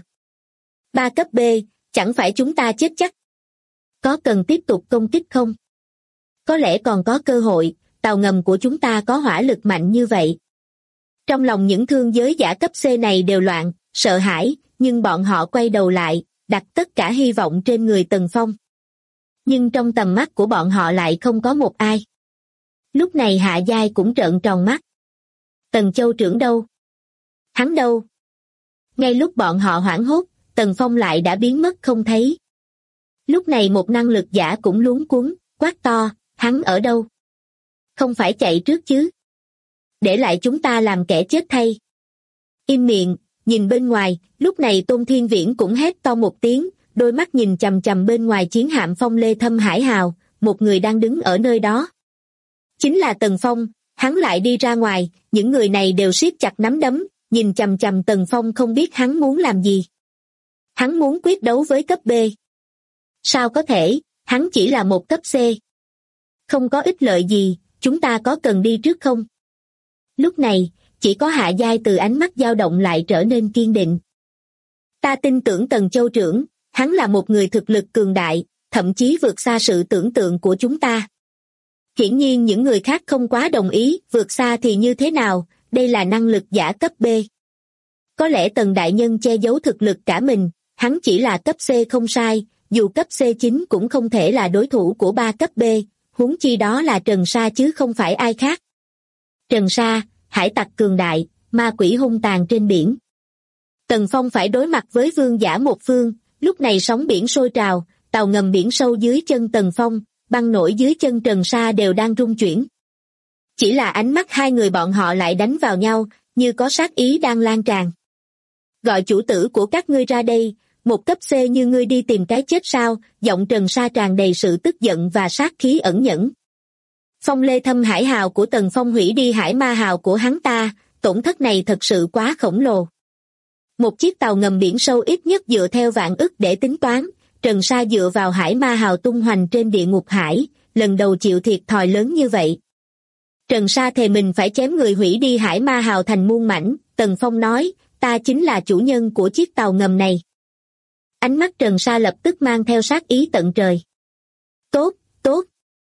3 cấp B, chẳng phải chúng ta chết chắc? Có cần tiếp tục công kích không? Có lẽ còn có cơ hội, tàu ngầm của chúng ta có hỏa lực mạnh như vậy. Trong lòng những thương giới giả cấp C này đều loạn, sợ hãi, nhưng bọn họ quay đầu lại, đặt tất cả hy vọng trên người Tần Phong. Nhưng trong tầm mắt của bọn họ lại không có một ai. Lúc này Hạ Giai cũng trợn tròn mắt. Tần Châu trưởng đâu? Hắn đâu? Ngay lúc bọn họ hoảng hốt, Tần Phong lại đã biến mất không thấy. Lúc này một năng lực giả cũng luống cuống, quát to, hắn ở đâu? Không phải chạy trước chứ? Để lại chúng ta làm kẻ chết thay. Im miệng, nhìn bên ngoài, lúc này Tôn Thiên Viễn cũng hét to một tiếng, đôi mắt nhìn chằm chằm bên ngoài chiến hạm phong lê thâm hải hào, một người đang đứng ở nơi đó. Chính là Tần Phong, hắn lại đi ra ngoài, những người này đều siết chặt nắm đấm, nhìn chằm chằm Tần Phong không biết hắn muốn làm gì. Hắn muốn quyết đấu với cấp B. Sao có thể, hắn chỉ là một cấp C. Không có ích lợi gì, chúng ta có cần đi trước không? Lúc này, chỉ có Hạ Giai từ ánh mắt dao động lại trở nên kiên định. Ta tin tưởng Tần Châu trưởng, hắn là một người thực lực cường đại, thậm chí vượt xa sự tưởng tượng của chúng ta. Hiển nhiên những người khác không quá đồng ý, vượt xa thì như thế nào, đây là năng lực giả cấp B. Có lẽ Tần Đại Nhân che giấu thực lực cả mình, hắn chỉ là cấp C không sai, dù cấp C9 cũng không thể là đối thủ của 3 cấp B, huống chi đó là Trần Sa chứ không phải ai khác. Trần Sa, hải tặc cường đại, ma quỷ hung tàn trên biển. Tần Phong phải đối mặt với vương giả một phương, lúc này sóng biển sôi trào, tàu ngầm biển sâu dưới chân Tần Phong, băng nổi dưới chân Trần Sa đều đang rung chuyển. Chỉ là ánh mắt hai người bọn họ lại đánh vào nhau, như có sát ý đang lan tràn. Gọi chủ tử của các ngươi ra đây, một cấp C như ngươi đi tìm cái chết sao? Giọng Trần Sa tràn đầy sự tức giận và sát khí ẩn nhẫn. Phong lê thâm hải hào của Tần Phong hủy đi hải ma hào của hắn ta, tổn thất này thật sự quá khổng lồ. Một chiếc tàu ngầm biển sâu ít nhất dựa theo vạn ức để tính toán, Trần Sa dựa vào hải ma hào tung hoành trên địa ngục hải, lần đầu chịu thiệt thòi lớn như vậy. Trần Sa thề mình phải chém người hủy đi hải ma hào thành muôn mảnh, Tần Phong nói, ta chính là chủ nhân của chiếc tàu ngầm này. Ánh mắt Trần Sa lập tức mang theo sát ý tận trời. Tốt, tốt.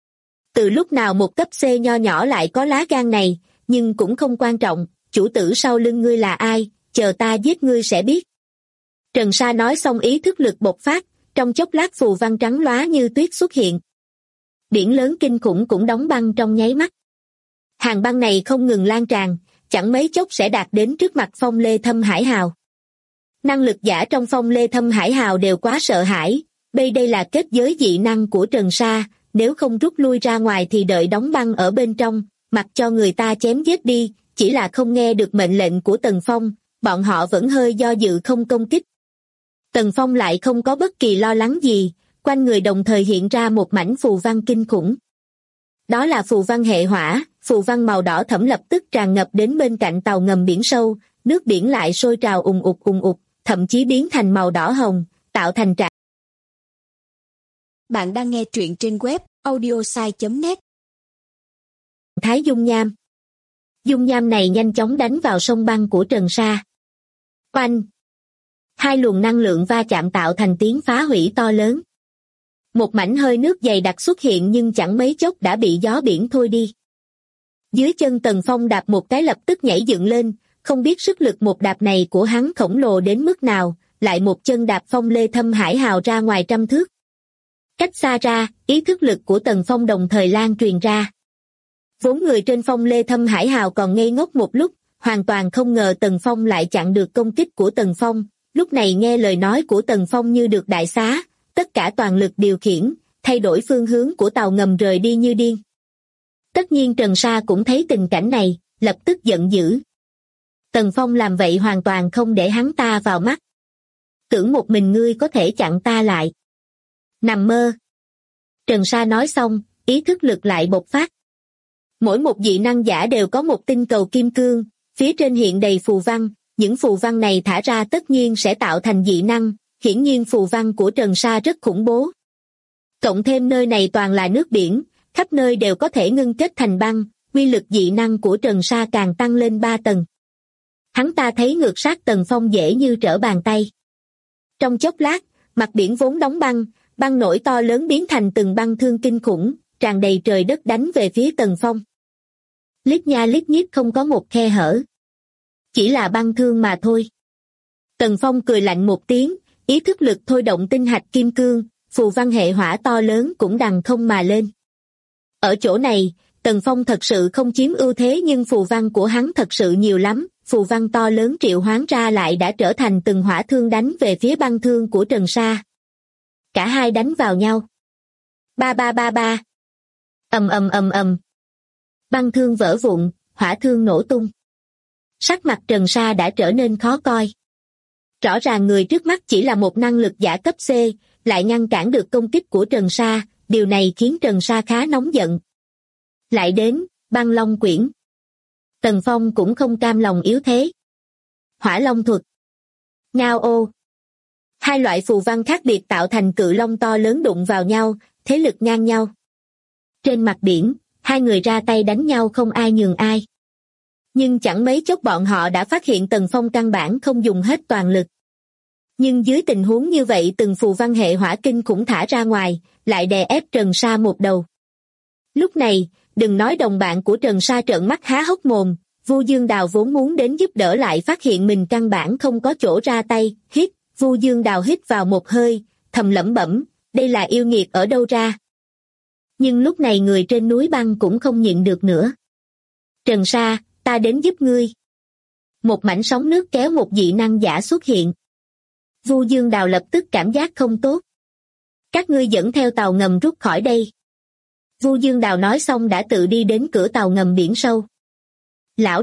Từ lúc nào một cấp C nho nhỏ lại có lá gan này, nhưng cũng không quan trọng, chủ tử sau lưng ngươi là ai, chờ ta giết ngươi sẽ biết. Trần Sa nói xong ý thức lực bộc phát, trong chốc lát phù văn trắng lóa như tuyết xuất hiện. Biển lớn kinh khủng cũng đóng băng trong nháy mắt. Hàng băng này không ngừng lan tràn, chẳng mấy chốc sẽ đạt đến trước mặt phong lê thâm hải hào. Năng lực giả trong phong lê thâm hải hào đều quá sợ hãi, đây là kết giới dị năng của Trần Sa, nếu không rút lui ra ngoài thì đợi đóng băng ở bên trong, mặc cho người ta chém giết đi, chỉ là không nghe được mệnh lệnh của Tần Phong, bọn họ vẫn hơi do dự không công kích. Tần Phong lại không có bất kỳ lo lắng gì, quanh người đồng thời hiện ra một mảnh phù văn kinh khủng. Đó là phù văn hệ hỏa, phù văn màu đỏ thẫm lập tức tràn ngập đến bên cạnh tàu ngầm biển sâu, nước biển lại sôi trào ùng ục, thậm chí biến thành màu đỏ hồng, tạo thành trạng.
Bạn đang nghe truyện trên web audiosai.net.
Thái dung nham. Dung nham này nhanh chóng đánh vào sông băng của Trần Sa. Oanh! Hai luồng năng lượng va chạm tạo thành tiếng phá hủy to lớn. Một mảnh hơi nước dày đặc xuất hiện nhưng chẳng mấy chốc đã bị gió biển thôi đi. Dưới chân Tần Phong đạp một cái lập tức nhảy dựng lên, không biết sức lực một đạp này của hắn khổng lồ đến mức nào, lại một chân đạp phong lê thâm hải hào ra ngoài trăm thước. Cách xa ra, ý thức lực của Tần Phong đồng thời lan truyền ra. Vốn người trên phong lê thâm hải hào còn ngây ngốc một lúc, hoàn toàn không ngờ Tần Phong lại chặn được công kích của Tần Phong, lúc này nghe lời nói của Tần Phong như được đại xá, tất cả toàn lực điều khiển, thay đổi phương hướng của tàu ngầm rời đi như điên. Tất nhiên Trần Sa cũng thấy tình cảnh này, lập tức giận dữ. Tần Phong làm vậy hoàn toàn không để hắn ta vào mắt. Tưởng một mình ngươi có thể chặn ta lại. Nằm mơ. Trần Sa nói xong, ý thức lực lại bộc phát. Mỗi một dị năng giả đều có một tinh cầu kim cương, phía trên hiện đầy phù văn, những phù văn này thả ra tất nhiên sẽ tạo thành dị năng, hiển nhiên phù văn của Trần Sa rất khủng bố. Cộng thêm nơi này toàn là nước biển, khắp nơi đều có thể ngưng kết thành băng, uy lực dị năng của Trần Sa càng tăng lên 3 tầng. Hắn ta thấy ngược sát Tần Phong dễ như trở bàn tay. Trong chốc lát, mặt biển vốn đóng băng, băng nổi to lớn biến thành từng băng thương kinh khủng, tràn đầy trời đất đánh về phía Tần Phong. Lít nha lít nhít không có một khe hở. Chỉ là băng thương mà thôi. Tần Phong cười lạnh một tiếng, ý thức lực thôi động tinh hạch kim cương, phù văn hệ hỏa to lớn cũng đằng không mà lên. Ở chỗ này, Tần Phong thật sự không chiếm ưu thế nhưng phù văn của hắn thật sự nhiều lắm, phù văn to lớn triệu hoán ra lại đã trở thành từng hỏa thương đánh về phía băng thương của Trần Sa. Cả hai đánh vào nhau. Ba ba ba ba. Ầm ầm ầm ầm. Băng thương vỡ vụn, hỏa thương nổ tung. Sắc mặt Trần Sa đã trở nên khó coi. Rõ ràng người trước mắt chỉ là một năng lực giả cấp C, lại ngăn cản được công kích của Trần Sa, điều này khiến Trần Sa khá nóng giận. Lại đến, băng long quyển. Tần Phong cũng không cam lòng yếu thế. Hỏa long thuật. Ngao ô. Hai loại phù văn khác biệt tạo thành cự long to lớn đụng vào nhau, thế lực ngang nhau. Trên mặt biển, hai người ra tay đánh nhau không ai nhường ai. Nhưng chẳng mấy chốc bọn họ đã phát hiện Tần Phong căn bản không dùng hết toàn lực. Nhưng dưới tình huống như vậy từng phù văn hệ hỏa kinh khủng thả ra ngoài, lại đè ép Trần Sa một đầu. Lúc này, đừng nói đồng bạn của Trần Sa trợn mắt há hốc mồm, Vu Dương Đào vốn muốn đến giúp đỡ lại phát hiện mình căn bản không có chỗ ra tay, Vu Dương Đào hít vào một hơi, thầm lẩm bẩm, đây là yêu nghiệt ở đâu ra. Nhưng lúc này người trên núi băng cũng không nhịn được nữa. Trần Sa, ta đến giúp ngươi. Một mảnh sóng nước kéo một dị năng giả xuất hiện. Vu Dương Đào lập tức cảm giác không tốt. Các ngươi dẫn theo tàu ngầm rút khỏi đây. Vu Dương Đào nói xong đã tự đi đến cửa tàu ngầm biển sâu. Lão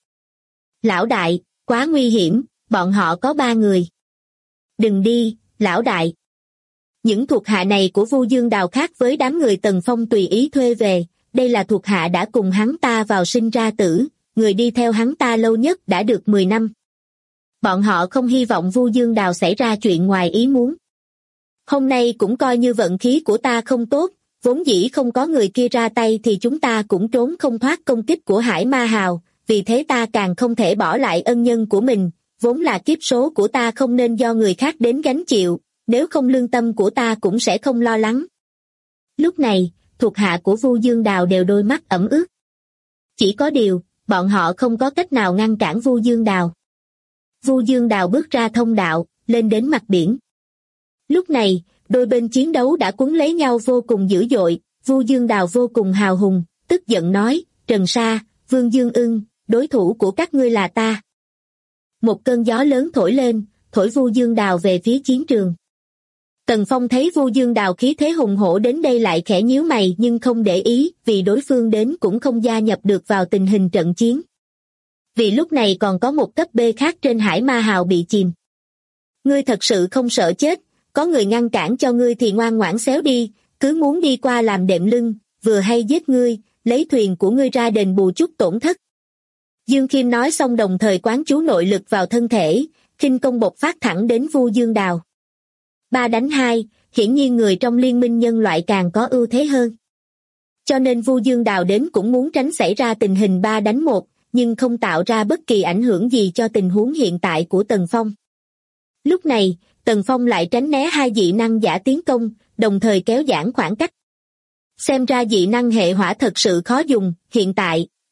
đại, quá nguy hiểm, bọn họ có 3 người. Đừng đi, lão đại. Những thuộc hạ này của Vu Dương Đào khác với đám người Tần Phong tùy ý thuê về, đây là thuộc hạ đã cùng hắn ta vào sinh ra tử, người đi theo hắn ta lâu nhất đã được 10 năm. Bọn họ không hy vọng Vu Dương Đào xảy ra chuyện ngoài ý muốn. Hôm nay cũng coi như vận khí của ta không tốt, vốn dĩ không có người kia ra tay thì chúng ta cũng trốn không thoát công kích của Hải Ma Hào, vì thế ta càng không thể bỏ lại ân nhân của mình, vốn là kiếp số của ta không nên do người khác đến gánh chịu, nếu không lương tâm của ta cũng sẽ không lo lắng. Lúc này, thuộc hạ của Vu Dương Đào đều đôi mắt ẩm ướt. Chỉ có điều, bọn họ không có cách nào ngăn cản Vu Dương Đào. Vu Dương Đào bước ra thông đạo, lên đến mặt biển. Lúc này, đôi bên chiến đấu đã cuốn lấy nhau vô cùng dữ dội, Vu Dương Đào vô cùng hào hùng, tức giận nói, Trần Sa, Vương Dương Ưng, đối thủ của các ngươi là ta. Một cơn gió lớn thổi lên, thổi Vu Dương Đào về phía chiến trường. Tần Phong thấy Vu Dương Đào khí thế hùng hổ đến đây lại khẽ nhíu mày nhưng không để ý vì đối phương đến cũng không gia nhập được vào tình hình trận chiến. Vì lúc này còn có một cấp B khác trên Hải Ma Hào bị chìm. Ngươi thật sự không sợ chết, có người ngăn cản cho ngươi thì ngoan ngoãn xéo đi, cứ muốn đi qua làm đệm lưng, vừa hay giết ngươi, lấy thuyền của ngươi ra đền bù chút tổn thất. Dương Khiêm nói xong đồng thời quán chú nội lực vào thân thể, khinh công bộc phát thẳng đến Vu Dương Đào. 3 đánh 2, hiển nhiên người trong liên minh nhân loại càng có ưu thế hơn. Cho nên Vu Dương Đào đến cũng muốn tránh xảy ra tình hình 3 đánh 1, nhưng không tạo ra bất kỳ ảnh hưởng gì cho tình huống hiện tại của Tần Phong. Lúc này, Tần Phong lại tránh né 2 dị năng giả tiến công, đồng thời kéo giãn khoảng cách. Xem ra dị năng hệ hỏa thật sự khó dùng, hiện tại,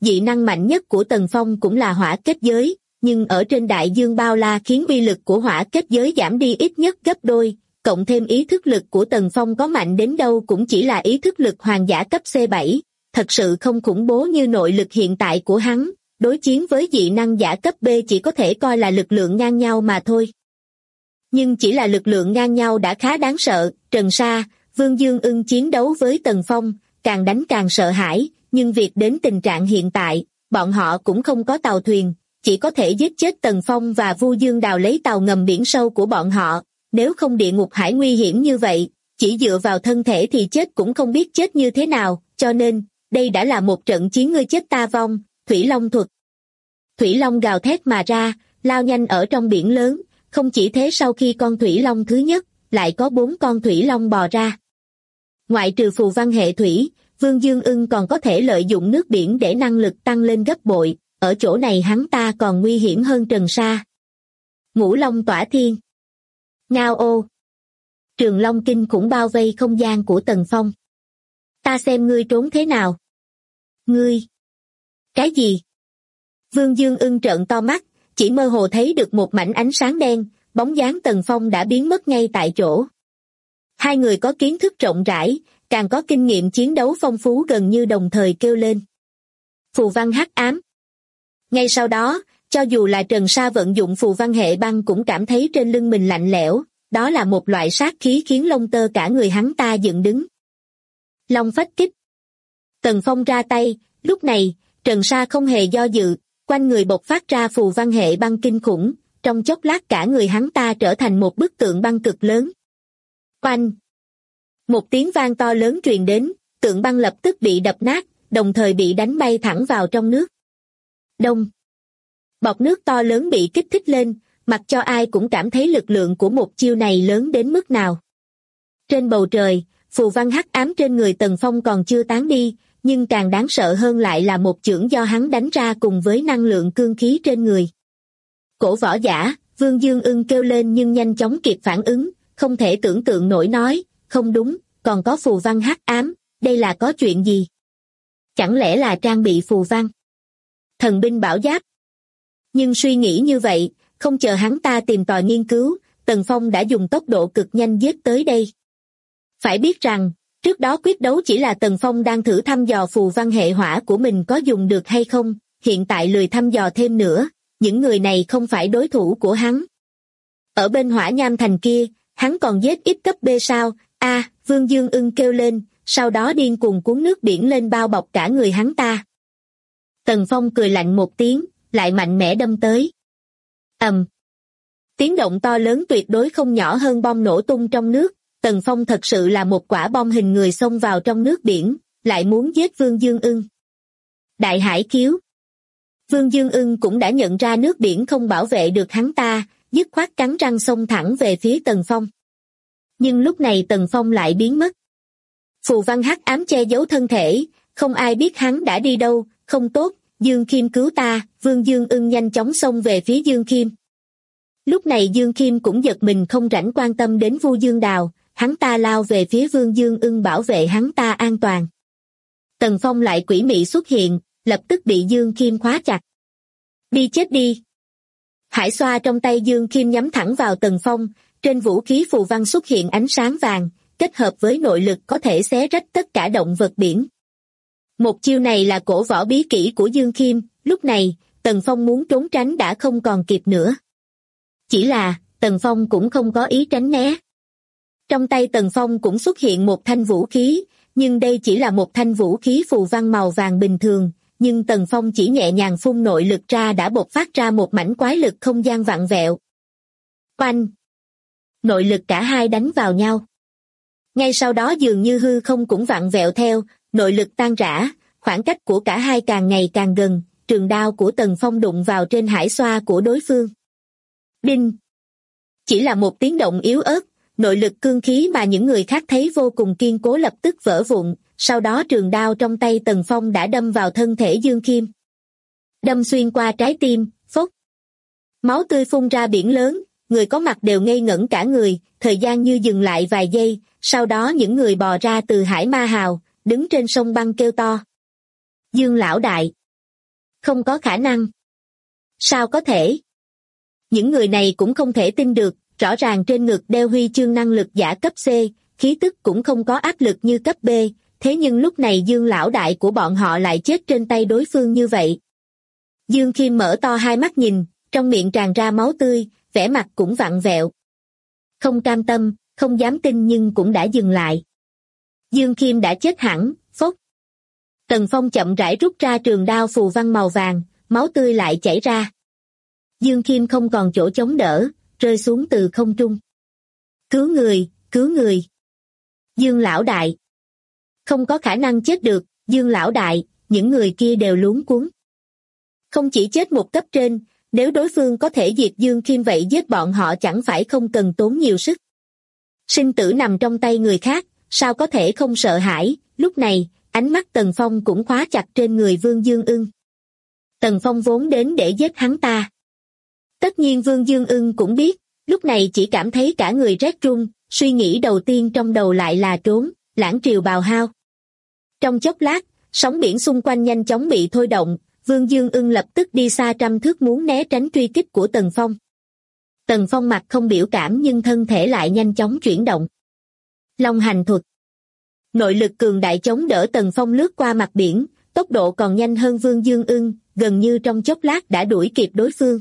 dị năng mạnh nhất của Tần Phong cũng là hỏa kết giới, nhưng ở trên đại dương bao la khiến uy lực của hỏa kết giới giảm đi ít nhất gấp đôi, cộng thêm ý thức lực của Tần Phong có mạnh đến đâu cũng chỉ là ý thức lực hoàng giả cấp C7, thật sự không khủng bố như nội lực hiện tại của hắn, đối chiến với dị năng giả cấp B chỉ có thể coi là lực lượng ngang nhau mà thôi. Nhưng chỉ là lực lượng ngang nhau đã khá đáng sợ, Trần Sa, Vương Dương Ưng chiến đấu với Tần Phong, càng đánh càng sợ hãi, nhưng việc đến tình trạng hiện tại, bọn họ cũng không có tàu thuyền, chỉ có thể giết chết Tần Phong và Vu Dương Đào lấy tàu ngầm biển sâu của bọn họ, nếu không địa ngục hải nguy hiểm như vậy, chỉ dựa vào thân thể thì chết cũng không biết chết như thế nào, cho nên, đây đã là một trận chiến ngươi chết ta vong, Thủy Long thuật. Thủy Long gào thét mà ra, lao nhanh ở trong biển lớn, không chỉ thế sau khi con Thủy Long thứ nhất, lại có 4 con Thủy Long bò ra. Ngoại trừ phù văn hệ thủy, Vương Dương Ưng còn có thể lợi dụng nước biển để năng lực tăng lên gấp bội, ở chỗ này hắn ta còn nguy hiểm hơn Trần Sa. Ngũ Long tỏa thiên. Ngao ô. Trường Long kinh khủng bao vây không gian của Tần Phong. Ta xem ngươi trốn thế nào. Ngươi. Cái gì? Vương Dương Ưng trợn to mắt, chỉ mơ hồ thấy được một mảnh ánh sáng đen, bóng dáng Tần Phong đã biến mất ngay tại chỗ. Hai người có kiến thức rộng rãi, càng có kinh nghiệm chiến đấu phong phú gần như đồng thời kêu lên. Phù văn hắc ám. Ngay sau đó, cho dù là Trần Sa vận dụng phù văn hệ băng cũng cảm thấy trên lưng mình lạnh lẽo, đó là một loại sát khí khiến lông tơ cả người hắn ta dựng đứng. Long phách kích. Tần Phong ra tay, lúc này, Trần Sa không hề do dự, quanh người bộc phát ra phù văn hệ băng kinh khủng, trong chốc lát cả người hắn ta trở thành một bức tượng băng cực lớn. Oanh! Một tiếng vang to lớn truyền đến, tượng băng lập tức bị đập nát, đồng thời bị đánh bay thẳng vào trong nước. Đông! Bọt nước to lớn bị kích thích lên, mặc cho ai cũng cảm thấy lực lượng của một chiêu này lớn đến mức nào. Trên bầu trời, phù văn hắc ám trên người Tần Phong còn chưa tán đi, nhưng càng đáng sợ hơn lại là một chưởng do hắn đánh ra cùng với năng lượng cương khí trên người. Cổ võ giả, Vương Dương Ưng kêu lên nhưng nhanh chóng kịp phản ứng, không thể tưởng tượng nổi nói, không đúng, còn có phù văn hắc ám, đây là có chuyện gì? Chẳng lẽ là trang bị phù văn? Thần binh bảo giáp? Nhưng suy nghĩ như vậy, không chờ hắn ta tìm tòi nghiên cứu, Tần Phong đã dùng tốc độ cực nhanh giết tới đây. Phải biết rằng, trước đó quyết đấu chỉ là Tần Phong đang thử thăm dò phù văn hệ hỏa của mình có dùng được hay không, hiện tại lười thăm dò thêm nữa, những người này không phải đối thủ của hắn. Ở bên Hỏa Nham Thành kia, hắn còn giết ít cấp B sao? Vương Dương Ưng kêu lên, sau đó điên cuồng cuốn nước biển lên bao bọc cả người hắn ta. Tần Phong cười lạnh một tiếng, lại mạnh mẽ đâm tới. Tiếng động to lớn tuyệt đối không nhỏ hơn bom nổ tung trong nước, Tần Phong thật sự là một quả bom hình người xông vào trong nước biển, lại muốn giết Vương Dương Ưng. Đại hải khiếu. Vương Dương Ưng cũng đã nhận ra nước biển không bảo vệ được hắn ta, dứt khoát cắn răng xông thẳng về phía Tần Phong. Nhưng lúc này Tần Phong lại biến mất. Phù văn hắc ám che giấu thân thể, không ai biết hắn đã đi đâu, không tốt, Dương Khiêm cứu ta, Vương Dương Ưng nhanh chóng xông về phía Dương Khiêm. Lúc này Dương Khiêm cũng giật mình không rảnh quan tâm đến Vu Dương Đào, hắn ta lao về phía Vương Dương Ưng bảo vệ hắn ta an toàn. Tần Phong lại quỷ mị xuất hiện, lập tức bị Dương Khiêm khóa chặt. Đi chết đi! Hải xoa trong tay Dương Khiêm nhắm thẳng vào Tần Phong, trên vũ khí phù văn xuất hiện ánh sáng vàng, kết hợp với nội lực có thể xé rách tất cả động vật biển. Một chiêu này là cổ võ bí kỹ của Dương Khiêm, lúc này, Tần Phong muốn trốn tránh đã không còn kịp nữa. Chỉ là, Tần Phong cũng không có ý tránh né. Trong tay Tần Phong cũng xuất hiện một thanh vũ khí, nhưng đây chỉ là một thanh vũ khí phù văn màu vàng bình thường, nhưng Tần Phong chỉ nhẹ nhàng phun nội lực ra đã bộc phát ra một mảnh quái lực không gian vặn vẹo. Oanh! Nội lực cả hai đánh vào nhau. Ngay sau đó dường như hư không cũng vặn vẹo theo, nội lực tan rã, khoảng cách của cả hai càng ngày càng gần, trường đao của Tần Phong đụng vào trên hải xoa của đối phương. Đinh! Chỉ là một tiếng động yếu ớt, nội lực cương khí mà những người khác thấy vô cùng kiên cố lập tức vỡ vụn, sau đó trường đao trong tay Tần Phong đã đâm vào thân thể Dương Khiêm. Đâm xuyên qua trái tim, phốc. Máu tươi phun ra biển lớn, người có mặt đều ngây ngẩn cả người, thời gian như dừng lại vài giây, sau đó những người bò ra từ hải ma hào, đứng trên sông băng kêu to. Dương lão đại! Không có khả năng. Sao có thể? Những người này cũng không thể tin được, rõ ràng trên ngực đeo huy chương năng lực giả cấp C, khí tức cũng không có áp lực như cấp B, thế nhưng lúc này Dương lão đại của bọn họ lại chết trên tay đối phương như vậy. Dương Khiêm mở to hai mắt nhìn, trong miệng tràn ra máu tươi, vẻ mặt cũng vặn vẹo. Không cam tâm, không dám tin nhưng cũng đã dừng lại. Dương Khiêm đã chết hẳn, phốc. Tần Phong chậm rãi rút ra trường đao phù văn màu vàng, máu tươi lại chảy ra. Dương Khiêm không còn chỗ chống đỡ, rơi xuống từ không trung. Cứu người, cứu người. Dương lão đại. Không có khả năng chết được, Dương lão đại, những người kia đều luống cuống. Không chỉ chết một cấp trên, nếu đối phương có thể diệt Dương Khiêm vậy giết bọn họ chẳng phải không cần tốn nhiều sức. Sinh tử nằm trong tay người khác, sao có thể không sợ hãi, lúc này, ánh mắt Tần Phong cũng khóa chặt trên người Vương Dương Ưng. Tần Phong vốn đến để giết hắn ta. Tất nhiên Vương Dương Ưng cũng biết, lúc này chỉ cảm thấy cả người rét run, suy nghĩ đầu tiên trong đầu lại là trốn, lãng triều bào hao. Trong chốc lát, sóng biển xung quanh nhanh chóng bị thôi động, Vương Dương Ưng lập tức đi xa trăm thước muốn né tránh truy kích của Tần Phong. Tần Phong mặt không biểu cảm nhưng thân thể lại nhanh chóng chuyển động. Long hành thuật. Nội lực cường đại chống đỡ Tần Phong lướt qua mặt biển, tốc độ còn nhanh hơn Vương Dương Ưng, gần như trong chốc lát đã đuổi kịp đối phương.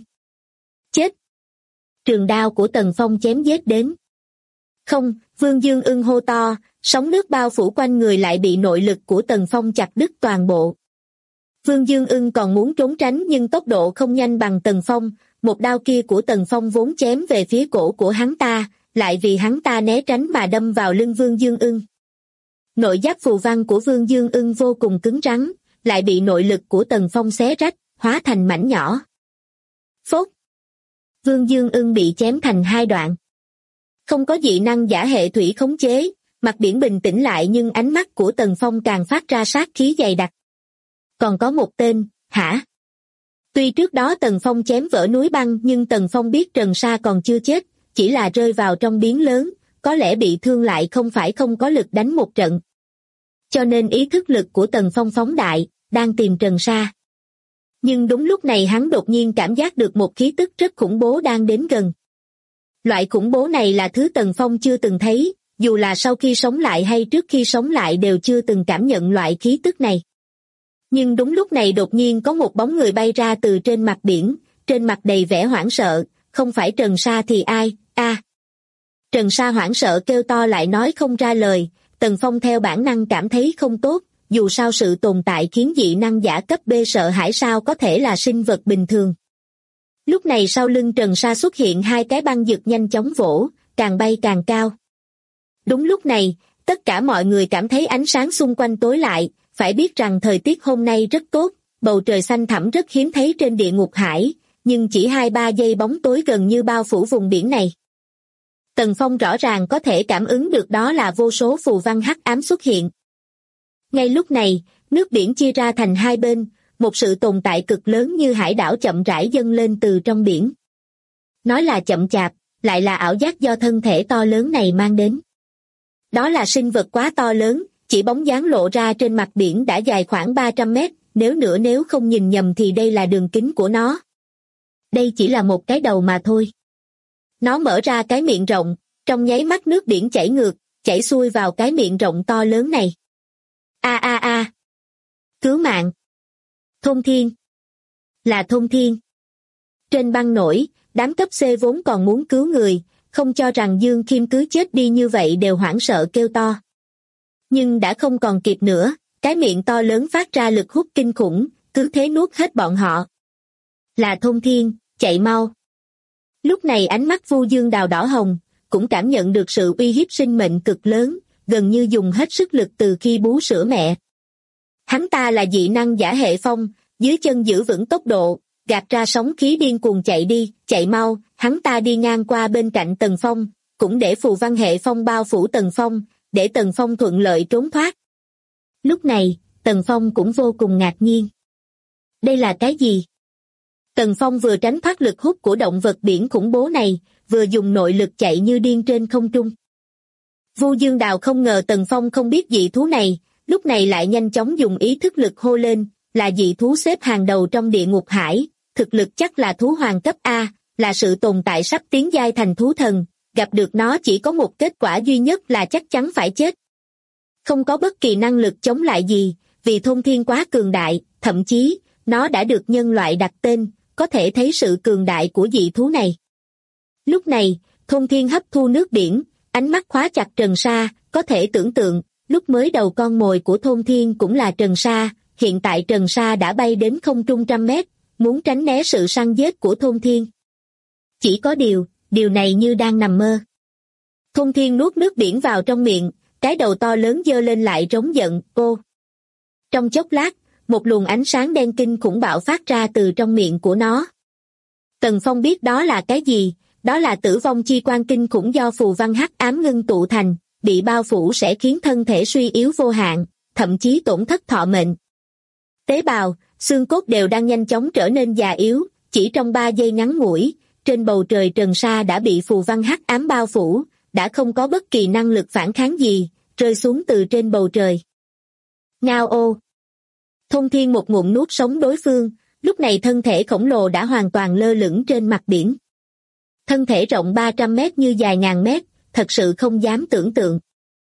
Chết! Trường đao của Tần Phong chém giết đến. Không, Vương Dương Ưng hô to, sóng nước bao phủ quanh người lại bị nội lực của Tần Phong chặt đứt toàn bộ. Vương Dương Ưng còn muốn trốn tránh nhưng tốc độ không nhanh bằng Tần Phong, một đao kia của Tần Phong vốn chém về phía cổ của hắn ta, lại vì hắn ta né tránh mà đâm vào lưng Vương Dương Ưng. Nội giáp phù văn của Vương Dương Ưng vô cùng cứng rắn, lại bị nội lực của Tần Phong xé rách, hóa thành mảnh nhỏ. Phốt! Vương Dương Ưng bị chém thành hai đoạn. Không có dị năng giả hệ thủy khống chế, mặt biển bình tĩnh lại nhưng ánh mắt của Tần Phong càng phát ra sát khí dày đặc. Còn có một tên, hả? Tuy trước đó Tần Phong chém vỡ núi băng nhưng Tần Phong biết Trần Sa còn chưa chết, chỉ là rơi vào trong biến lớn, có lẽ bị thương lại không phải không có lực đánh một trận. Cho nên ý thức lực của Tần Phong phóng đại, đang tìm Trần Sa. Nhưng đúng lúc này hắn đột nhiên cảm giác được một khí tức rất khủng bố đang đến gần. Loại khủng bố này là thứ Tần Phong chưa từng thấy, dù là sau khi sống lại hay trước khi sống lại đều chưa từng cảm nhận loại khí tức này. Nhưng đúng lúc này đột nhiên có một bóng người bay ra từ trên mặt biển, trên mặt đầy vẻ hoảng sợ, không phải Trần Sa thì ai, a. Trần Sa hoảng sợ kêu to lại nói không ra lời, Tần Phong theo bản năng cảm thấy không tốt, dù sao sự tồn tại khiến dị năng giả cấp B sợ hãi sao có thể là sinh vật bình thường. Lúc này sau lưng Trần Sa xuất hiện hai cái băng dực nhanh chóng vỗ, càng bay càng cao. Đúng lúc này, tất cả mọi người cảm thấy ánh sáng xung quanh tối lại, phải biết rằng thời tiết hôm nay rất tốt, bầu trời xanh thẳm rất hiếm thấy trên địa ngục hải, nhưng chỉ 2-3 giây bóng tối gần như bao phủ vùng biển này. Tần Phong rõ ràng có thể cảm ứng được đó là vô số phù văn hắc ám xuất hiện. Ngay lúc này, nước biển chia ra thành hai bên, một sự tồn tại cực lớn như hải đảo chậm rãi dâng lên từ trong biển. Nói là chậm chạp, lại là ảo giác do thân thể to lớn này mang đến. Đó là sinh vật quá to lớn, chỉ bóng dáng lộ ra trên mặt biển đã dài khoảng 300 mét, nếu không nhìn nhầm thì đây là đường kính của nó. Đây chỉ là một cái đầu mà thôi. Nó mở ra cái miệng rộng, trong nháy mắt nước biển chảy ngược, chảy xuôi vào cái miệng rộng to lớn này. A. Cứu mạng. Thôn Thiên. Là Thôn Thiên. Trên băng nổi, đám cấp C vốn còn muốn cứu người, không cho rằng Dương Khiêm cứ chết đi như vậy đều hoảng sợ kêu to. Nhưng đã không còn kịp nữa, cái miệng to lớn phát ra lực hút kinh khủng, cứ thế nuốt hết bọn họ. Là Thôn Thiên, chạy mau. Lúc này ánh mắt Vu Dương Đào đỏ hồng, cũng cảm nhận được sự uy hiếp sinh mệnh cực lớn, gần như dùng hết sức lực từ khi bú sữa mẹ. Hắn ta là dị năng giả hệ phong, dưới chân giữ vững tốc độ, gạt ra sóng khí điên cuồng chạy đi, chạy mau, hắn ta đi ngang qua bên cạnh Tần Phong, cũng để phù văn hệ phong bao phủ Tần Phong, để Tần Phong thuận lợi trốn thoát. Lúc này, Tần Phong cũng vô cùng ngạc nhiên. Đây là cái gì? Tần Phong vừa tránh thoát lực hút của động vật biển khủng bố này, vừa dùng nội lực chạy như điên trên không trung. Vu Dương Đào không ngờ Tần Phong không biết dị thú này, lúc này lại nhanh chóng dùng ý thức lực hô lên, là dị thú xếp hàng đầu trong địa ngục hải, thực lực chắc là thú hoàng cấp A, là sự tồn tại sắp tiến giai thành thú thần, gặp được nó chỉ có một kết quả duy nhất là chắc chắn phải chết. Không có bất kỳ năng lực chống lại gì, vì thôn thiên quá cường đại, thậm chí, nó đã được nhân loại đặt tên, có thể thấy sự cường đại của dị thú này. Lúc này, thôn thiên hấp thu nước biển, ánh mắt khóa chặt Trần Sa, có thể tưởng tượng, lúc mới đầu con mồi của thôn thiên cũng là Trần Sa, hiện tại Trần Sa đã bay đến không trung trăm mét, muốn tránh né sự săn giết của thôn thiên. Chỉ có điều này như đang nằm mơ. Thôn thiên nuốt nước biển vào trong miệng, cái đầu to lớn giơ lên lại rống giận, cô. Trong chốc lát, một luồng ánh sáng đen kinh khủng bạo phát ra từ trong miệng của nó. Tần Phong biết đó là cái gì, đó là tử vong chi quan kinh khủng do phù văn hắc ám ngưng tụ thành, bị bao phủ sẽ khiến thân thể suy yếu vô hạn, thậm chí tổn thất thọ mệnh. Tế bào, xương cốt đều đang nhanh chóng trở nên già yếu, chỉ trong 3 giây ngắn ngủi, trên bầu trời Trần Sa đã bị phù văn hắc ám bao phủ, đã không có bất kỳ năng lực phản kháng gì, rơi xuống từ trên bầu trời. Ngao ô! Thôn thiên một ngụm nuốt sống đối phương, lúc này thân thể khổng lồ đã hoàn toàn lơ lửng trên mặt biển. Thân thể rộng 300 mét như dài ngàn mét, thật sự không dám tưởng tượng.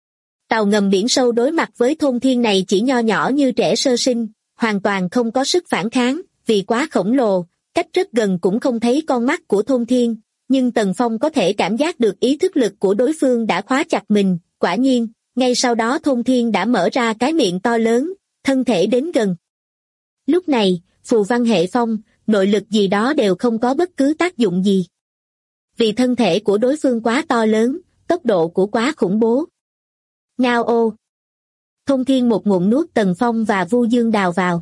Tàu ngầm biển sâu đối mặt với thôn thiên này chỉ nho nhỏ như trẻ sơ sinh, hoàn toàn không có sức phản kháng, vì quá khổng lồ, cách rất gần cũng không thấy con mắt của thôn thiên, nhưng Tần Phong có thể cảm giác được ý thức lực của đối phương đã khóa chặt mình, quả nhiên, ngay sau đó thôn thiên đã mở ra cái miệng to lớn, thân thể đến gần. Lúc này, phù văn hệ phong, nội lực gì đó đều không có bất cứ tác dụng gì. Vì thân thể của đối phương quá to lớn, tốc độ của quá khủng bố. Ngao ô! Thôn thiên một ngụm nuốt Tần Phong và Vu Dương Đào vào.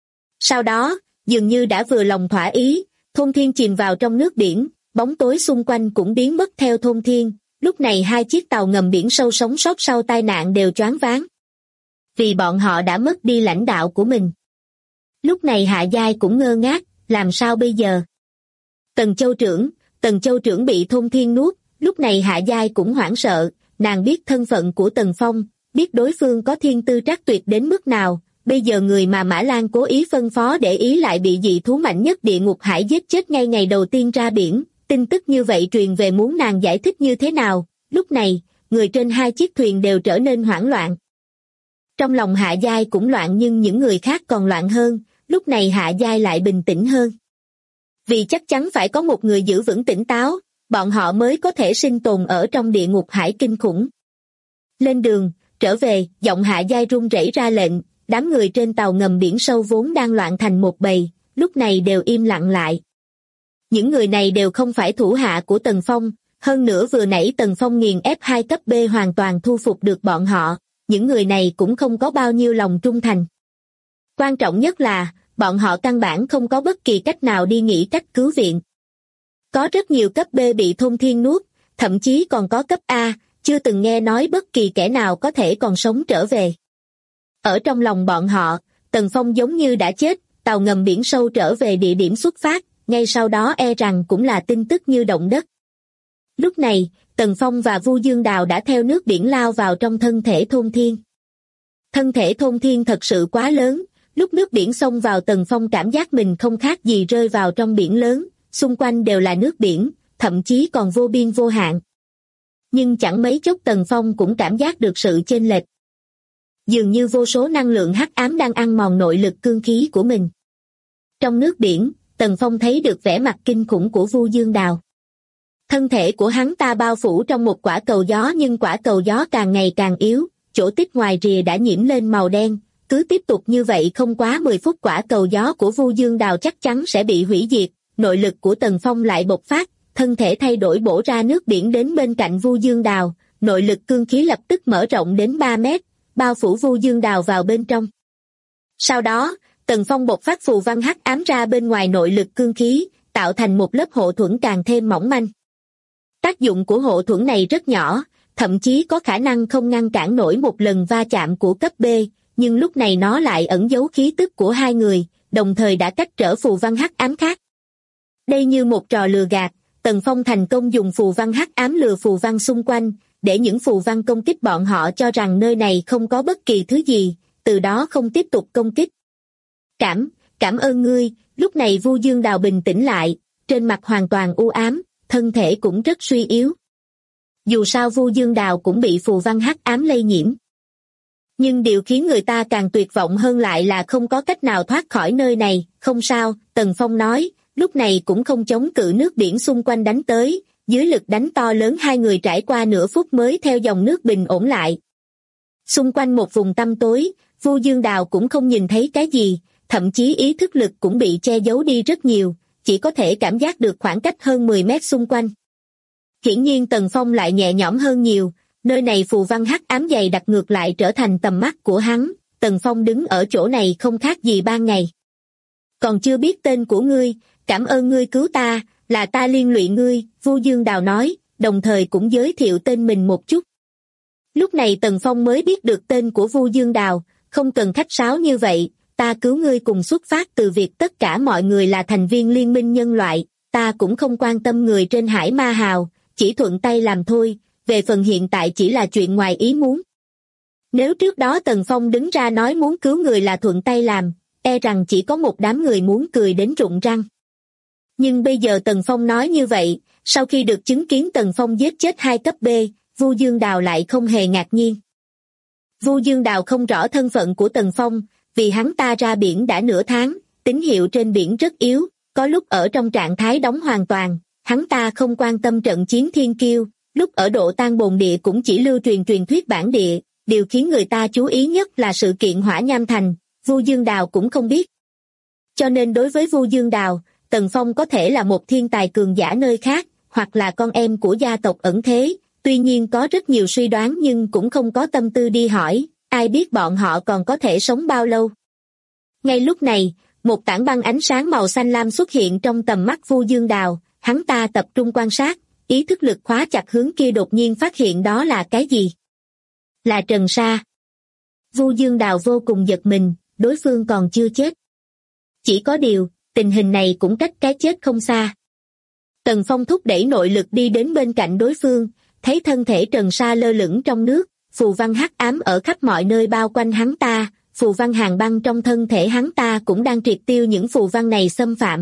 Sau đó, dường như đã vừa lòng thỏa ý, thôn thiên chìm vào trong nước biển, bóng tối xung quanh cũng biến mất theo thôn thiên. Lúc này 2 chiếc tàu ngầm biển sâu sống sót sau tai nạn đều choáng váng. Vì bọn họ đã mất đi lãnh đạo của mình. Lúc này Hạ Giai cũng ngơ ngác, làm sao bây giờ? Tần Châu trưởng bị thôn thiên nuốt, lúc này Hạ Giai cũng hoảng sợ, nàng biết thân phận của Tần Phong, biết đối phương có thiên tư trắc tuyệt đến mức nào, bây giờ người mà Mã Lan cố ý phân phó để ý lại bị dị thú mạnh nhất địa ngục hải giết chết ngay ngày đầu tiên ra biển, tin tức như vậy truyền về muốn nàng giải thích như thế nào, lúc này, người trên 2 chiếc thuyền đều trở nên hoảng loạn. Trong lòng Hạ Giai cũng loạn nhưng những người khác còn loạn hơn, lúc này Hạ Giai lại bình tĩnh hơn. Vì chắc chắn phải có một người giữ vững tỉnh táo, bọn họ mới có thể sinh tồn ở trong địa ngục hải kinh khủng. Lên đường, trở về, giọng Hạ Giai run rẩy ra lệnh, đám người trên tàu ngầm biển sâu vốn đang loạn thành một bầy, lúc này đều im lặng lại. Những người này đều không phải thủ hạ của Tần Phong, hơn nữa vừa nãy Tần Phong nghiền ép 2 cấp B hoàn toàn thu phục được bọn họ, những người này cũng không có bao nhiêu lòng trung thành. Quan trọng nhất là, bọn họ căn bản không có bất kỳ cách nào đi nghĩ cách cứu viện. Có rất nhiều cấp B bị thôn thiên nuốt, thậm chí còn có cấp A, chưa từng nghe nói bất kỳ kẻ nào có thể còn sống trở về. Ở trong lòng bọn họ, Tần Phong giống như đã chết, tàu ngầm biển sâu trở về địa điểm xuất phát, ngay sau đó e rằng cũng là tin tức như động đất. Lúc này, Tần Phong và Vu Dương Đào đã theo nước biển lao vào trong thân thể thôn thiên. Thân thể thôn thiên thật sự quá lớn, lúc nước biển xông vào Tần Phong cảm giác mình không khác gì rơi vào trong biển lớn, xung quanh đều là nước biển, thậm chí còn vô biên vô hạn. Nhưng chẳng mấy chốc Tần Phong cũng cảm giác được sự chênh lệch. Dường như vô số năng lượng hắc ám đang ăn mòn nội lực cương khí của mình. Trong nước biển, Tần Phong thấy được vẻ mặt kinh khủng của Vu Dương Đào. Thân thể của hắn ta bao phủ trong một quả cầu gió nhưng quả cầu gió càng ngày càng yếu, chỗ tích ngoài rìa đã nhiễm lên màu đen, cứ tiếp tục như vậy không quá 10 phút quả cầu gió của Vu Dương Đào chắc chắn sẽ bị hủy diệt, nội lực của Tần Phong lại bộc phát, thân thể thay đổi bổ ra nước biển đến bên cạnh Vu Dương Đào, nội lực cương khí lập tức mở rộng đến 3 mét, bao phủ Vu Dương Đào vào bên trong. Sau đó, Tần Phong bộc phát phù văn hắc ám ra bên ngoài nội lực cương khí, tạo thành một lớp hộ thuẫn càng thêm mỏng manh. Tác dụng của hộ thuẫn này rất nhỏ, thậm chí có khả năng không ngăn cản nổi một lần va chạm của cấp B, nhưng lúc này nó lại ẩn giấu khí tức của 2 người, đồng thời đã cách trở phù văn hắc ám khác. Đây như một trò lừa gạt, Tần Phong thành công dùng phù văn hắc ám lừa phù văn xung quanh, để những phù văn công kích bọn họ cho rằng nơi này không có bất kỳ thứ gì, từ đó không tiếp tục công kích. Cảm ơn ngươi. Lúc này Vu Dương Đào bình tĩnh lại, trên mặt hoàn toàn u ám, thân thể cũng rất suy yếu. Dù sao Vu Dương Đào cũng bị phù văn hắc ám lây nhiễm. Nhưng điều khiến người ta càng tuyệt vọng hơn lại là không có cách nào thoát khỏi nơi này. Không sao, Tần Phong nói, lúc này cũng không chống cự nước biển xung quanh đánh tới, dưới lực đánh to lớn hai người trải qua nửa phút mới theo dòng nước bình ổn lại. Xung quanh một vùng tăm tối, Vu Dương Đào cũng không nhìn thấy cái gì, thậm chí ý thức lực cũng bị che giấu đi rất nhiều, chỉ có thể cảm giác được khoảng cách hơn 10 mét xung quanh. Hiển nhiên Tần Phong lại nhẹ nhõm hơn nhiều, nơi này phù văn hắc ám dày đặc ngược lại trở thành tầm mắt của hắn, Tần Phong đứng ở chỗ này không khác gì ban ngày. Còn chưa biết tên của ngươi, cảm ơn ngươi cứu ta, là ta liên lụy ngươi, Vu Dương Đào nói, đồng thời cũng giới thiệu tên mình một chút. Lúc này Tần Phong mới biết được tên của Vu Dương Đào, không cần khách sáo như vậy, ta cứu ngươi cùng xuất phát từ việc tất cả mọi người là thành viên liên minh nhân loại, ta cũng không quan tâm người trên Hải Ma Hào, chỉ thuận tay làm thôi, về phần hiện tại chỉ là chuyện ngoài ý muốn. Nếu trước đó Tần Phong đứng ra nói muốn cứu người là thuận tay làm, e rằng chỉ có một đám người muốn cười đến rụng răng. Nhưng bây giờ Tần Phong nói như vậy, sau khi được chứng kiến Tần Phong giết chết 2 cấp B, Vu Dương Đào lại không hề ngạc nhiên. Vu Dương Đào không rõ thân phận của Tần Phong, vì hắn ta ra biển đã nửa tháng, tín hiệu trên biển rất yếu, có lúc ở trong trạng thái đóng hoàn toàn, hắn ta không quan tâm trận chiến thiên kiêu, lúc ở độ tan bồn địa cũng chỉ lưu truyền truyền thuyết bản địa, điều khiến người ta chú ý nhất là sự kiện Hỏa Nham Thành, Vu Dương Đào cũng không biết. Cho nên đối với Vu Dương Đào, Tần Phong có thể là một thiên tài cường giả nơi khác, hoặc là con em của gia tộc ẩn thế, tuy nhiên có rất nhiều suy đoán nhưng cũng không có tâm tư đi hỏi, ai biết bọn họ còn có thể sống bao lâu. Ngay lúc này, một tảng băng ánh sáng màu xanh lam xuất hiện trong tầm mắt Vu Dương Đào, hắn ta tập trung quan sát, ý thức lực khóa chặt hướng kia đột nhiên phát hiện đó là cái gì? Là Trần Sa. Vu Dương Đào vô cùng giật mình, đối phương còn chưa chết. Chỉ có điều, tình hình này cũng cách cái chết không xa. Tần Phong thúc đẩy nội lực đi đến bên cạnh đối phương, thấy thân thể Trần Sa lơ lửng trong nước, phù văn hắc ám ở khắp mọi nơi bao quanh hắn ta, phù văn hàn băng trong thân thể hắn ta cũng đang triệt tiêu những phù văn này xâm phạm.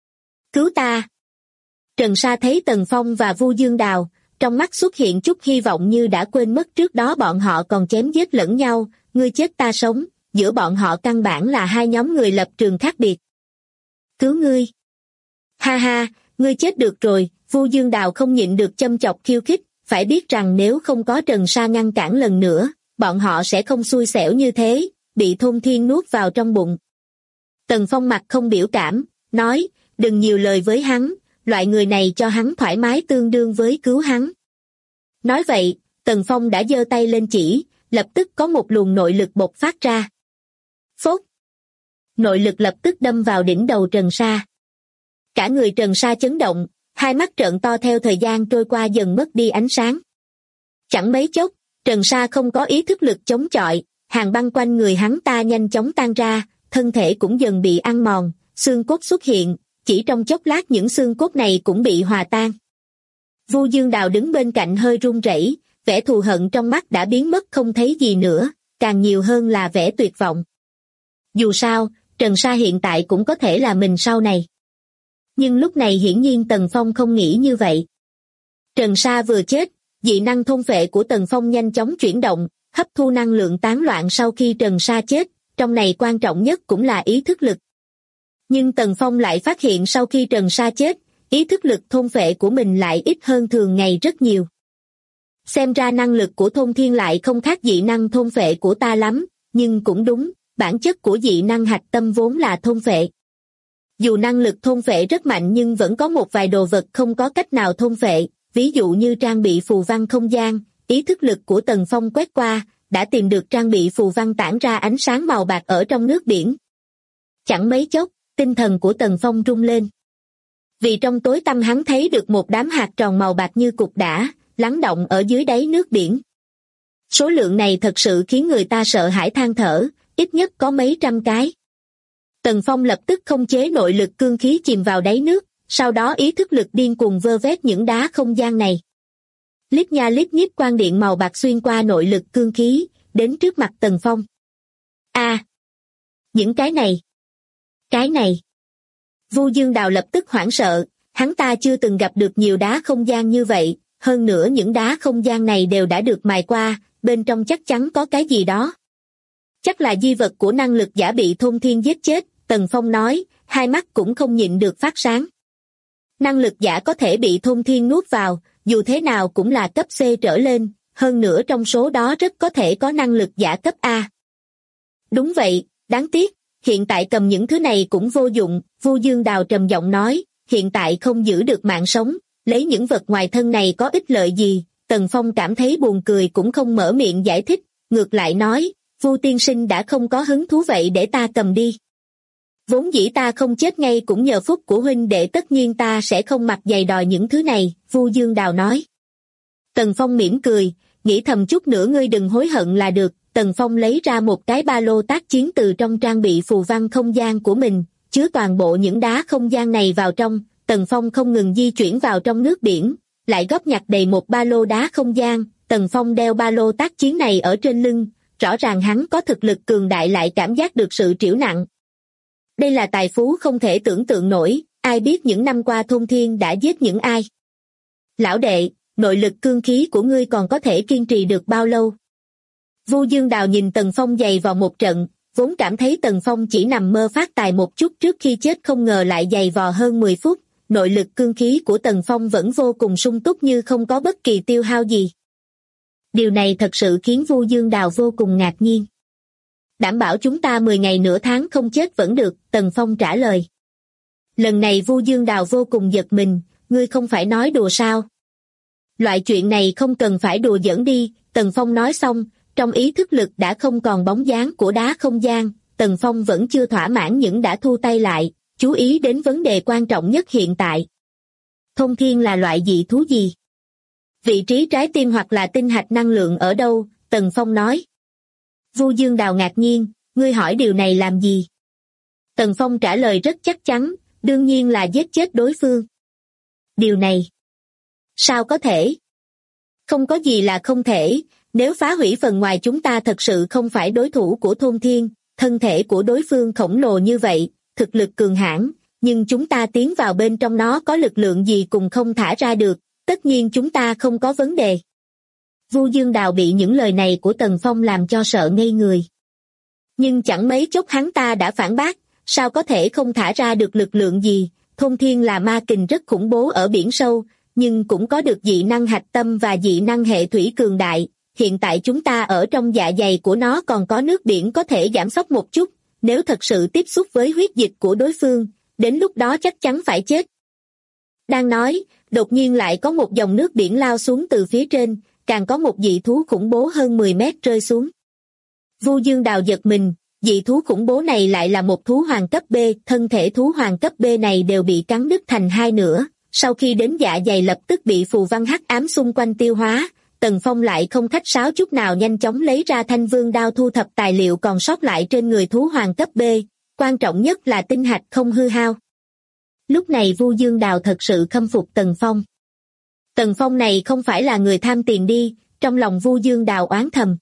Cứu ta! Trần Sa thấy Tần Phong và Vu Dương Đào, trong mắt xuất hiện chút hy vọng như đã quên mất trước đó bọn họ còn chém giết lẫn nhau, ngươi chết ta sống, giữa bọn họ căn bản là hai nhóm người lập trường khác biệt. Cứu ngươi! Ha ha, ngươi chết được rồi, Vu Dương Đào không nhịn được châm chọc khiêu khích, phải biết rằng nếu không có Trần Sa ngăn cản lần nữa, bọn họ sẽ không xui xẻo như thế, bị thôn thiên nuốt vào trong bụng. Tần Phong mặt không biểu cảm, nói, đừng nhiều lời với hắn, loại người này cho hắn thoải mái tương đương với cứu hắn. Nói vậy, Tần Phong đã giơ tay lên chỉ, lập tức có một luồng nội lực bộc phát ra. Phốt! Nội lực lập tức đâm vào đỉnh đầu Trần Sa. Cả người Trần Sa chấn động, hai mắt trợn to theo thời gian trôi qua dần mất đi ánh sáng. Chẳng mấy chốc, Trần Sa không có ý thức lực chống chọi, hàn băng quanh người hắn ta nhanh chóng tan ra, thân thể cũng dần bị ăn mòn, xương cốt xuất hiện, chỉ trong chốc lát những xương cốt này cũng bị hòa tan. Vu Dương Đào đứng bên cạnh hơi run rẩy, vẻ thù hận trong mắt đã biến mất không thấy gì nữa, càng nhiều hơn là vẻ tuyệt vọng. Dù sao, Trần Sa hiện tại cũng có thể là mình sau này. Nhưng lúc này hiển nhiên Tần Phong không nghĩ như vậy. Trần Sa vừa chết, dị năng thôn phệ của Tần Phong nhanh chóng chuyển động, hấp thu năng lượng tán loạn sau khi Trần Sa chết, trong này quan trọng nhất cũng là ý thức lực. Nhưng Tần Phong lại phát hiện sau khi Trần Sa chết, ý thức lực thôn phệ của mình lại ít hơn thường ngày rất nhiều. Xem ra năng lực của thôn thiên lại không khác dị năng thôn phệ của ta lắm, nhưng cũng đúng, bản chất của dị năng hạch tâm vốn là thôn phệ. Dù năng lực thôn phệ rất mạnh nhưng vẫn có một vài đồ vật không có cách nào thôn phệ, ví dụ như trang bị phù văn không gian, ý thức lực của Tần Phong quét qua, đã tìm được trang bị phù văn tản ra ánh sáng màu bạc ở trong nước biển. Chẳng mấy chốc, tinh thần của Tần Phong rung lên. Vì trong tối tăm hắn thấy được một đám hạt tròn màu bạc như cục đá, lắng động ở dưới đáy nước biển. Số lượng này thật sự khiến người ta sợ hãi than thở, ít nhất có mấy trăm cái. Tần Phong lập tức không chế nội lực cương khí chìm vào đáy nước, sau đó ý thức lực điên cuồng vơ vét những đá không gian này. Lít nha lít nhít quang điện màu bạc xuyên qua nội lực cương khí, đến trước mặt Tần Phong. Những cái này! Cái này. Vu Dương Đào lập tức hoảng sợ, hắn ta chưa từng gặp được nhiều đá không gian như vậy, hơn nữa những đá không gian này đều đã được mài qua, bên trong chắc chắn có cái gì đó. Chắc là di vật của năng lực giả bị Thôn Thiên giết chết, Tần Phong nói, hai mắt cũng không nhịn được phát sáng. Năng lực giả có thể bị Thôn Thiên nuốt vào, dù thế nào cũng là cấp C trở lên, hơn nữa trong số đó rất có thể có năng lực giả cấp A. Đúng vậy, đáng tiếc, hiện tại cầm những thứ này cũng vô dụng, Vu Dương Đào trầm giọng nói, hiện tại không giữ được mạng sống, lấy những vật ngoài thân này có ích lợi gì, Tần Phong cảm thấy buồn cười cũng không mở miệng giải thích, ngược lại nói, Vu tiên sinh đã không có hứng thú vậy để ta cầm đi. Vốn dĩ ta không chết ngay cũng nhờ phúc của huynh đệ, tất nhiên ta sẽ không mặt dày đòi những thứ này, Vu Dương Đào nói. Tần Phong mỉm cười, nghĩ thầm chút nữa ngươi đừng hối hận là được. Tần Phong lấy ra một cái ba lô tác chiến từ trong trang bị phù văn không gian của mình, chứa toàn bộ những đá không gian này vào trong. Tần Phong không ngừng di chuyển vào trong nước biển, lại góp nhặt đầy một ba lô đá không gian. Tần Phong đeo ba lô tác chiến này ở trên lưng, rõ ràng hắn có thực lực cường đại, lại cảm giác được sự trĩu nặng. Đây là tài phú không thể tưởng tượng nổi, ai biết những năm qua Thôn Thiên đã giết những ai. Lão đệ, nội lực cương khí của ngươi còn có thể kiên trì được bao lâu? Vu Dương Đào nhìn Tần Phong dày vò một trận, vốn cảm thấy Tần Phong chỉ nằm mơ phát tài một chút trước khi chết, không ngờ lại dày vò hơn 10 phút, nội lực cương khí của Tần Phong vẫn vô cùng sung túc như không có bất kỳ tiêu hao gì. Điều này thật sự khiến Vu Dương Đào vô cùng ngạc nhiên. Đảm bảo chúng ta 10 ngày nửa tháng không chết vẫn được, Tần Phong trả lời. Lần này Vu Dương Đào vô cùng giật mình, ngươi không phải nói đùa sao? Loại chuyện này không cần phải đùa giỡn đi, Tần Phong nói xong, trong ý thức lực đã không còn bóng dáng của đá không gian, Tần Phong vẫn chưa thỏa mãn nhưng đã thu tay lại, chú ý đến vấn đề quan trọng nhất hiện tại. Thôn Thiên là loại dị thú gì? Vị trí trái tim hoặc là tinh hạch năng lượng ở đâu? Tần Phong nói. Vu Dương Đào ngạc nhiên, ngươi hỏi điều này làm gì? Tần Phong trả lời rất chắc chắn, đương nhiên là giết chết đối phương. Điều này, sao có thể? Không có gì là không thể, nếu phá hủy phần ngoài chúng ta thật sự không phải đối thủ của Thôn Thiên, thân thể của đối phương khổng lồ như vậy, thực lực cường hãn, nhưng chúng ta tiến vào bên trong nó có lực lượng gì cùng không thả ra được, tất nhiên chúng ta không có vấn đề. Vu Dương Đào bị những lời này của Tần Phong làm cho sợ ngây người. Nhưng chẳng mấy chốc hắn ta đã phản bác, sao có thể không thả ra được lực lượng gì, Thôn Thiên là ma kình rất khủng bố ở biển sâu, nhưng cũng có được dị năng hạch tâm và dị năng hệ thủy cường đại, hiện tại chúng ta ở trong dạ dày của nó còn có nước biển có thể giảm sốc một chút, nếu thật sự tiếp xúc với huyết dịch của đối phương, đến lúc đó chắc chắn phải chết. Đang nói, đột nhiên lại có một dòng nước biển lao xuống từ phía trên, càng có một dị thú khủng bố hơn 10 mét rơi xuống. Vu Dương Đào giật mình, dị thú khủng bố này lại là một thú hoàng cấp B, thân thể thú hoàng cấp B này đều bị cắn đứt thành hai nửa, sau khi đến dạ dày lập tức bị phù văn hắc ám xung quanh tiêu hóa. Tần Phong lại không khách sáo chút nào, nhanh chóng lấy ra thanh vương đao thu thập tài liệu còn sót lại trên người thú hoàng cấp B, quan trọng nhất là tinh hạch không hư hao. Lúc này Vu Dương Đào thật sự khâm phục Tần Phong. Tần Phong này không phải là người tham tiền đi, trong lòng Vu Dương Đào oán thầm.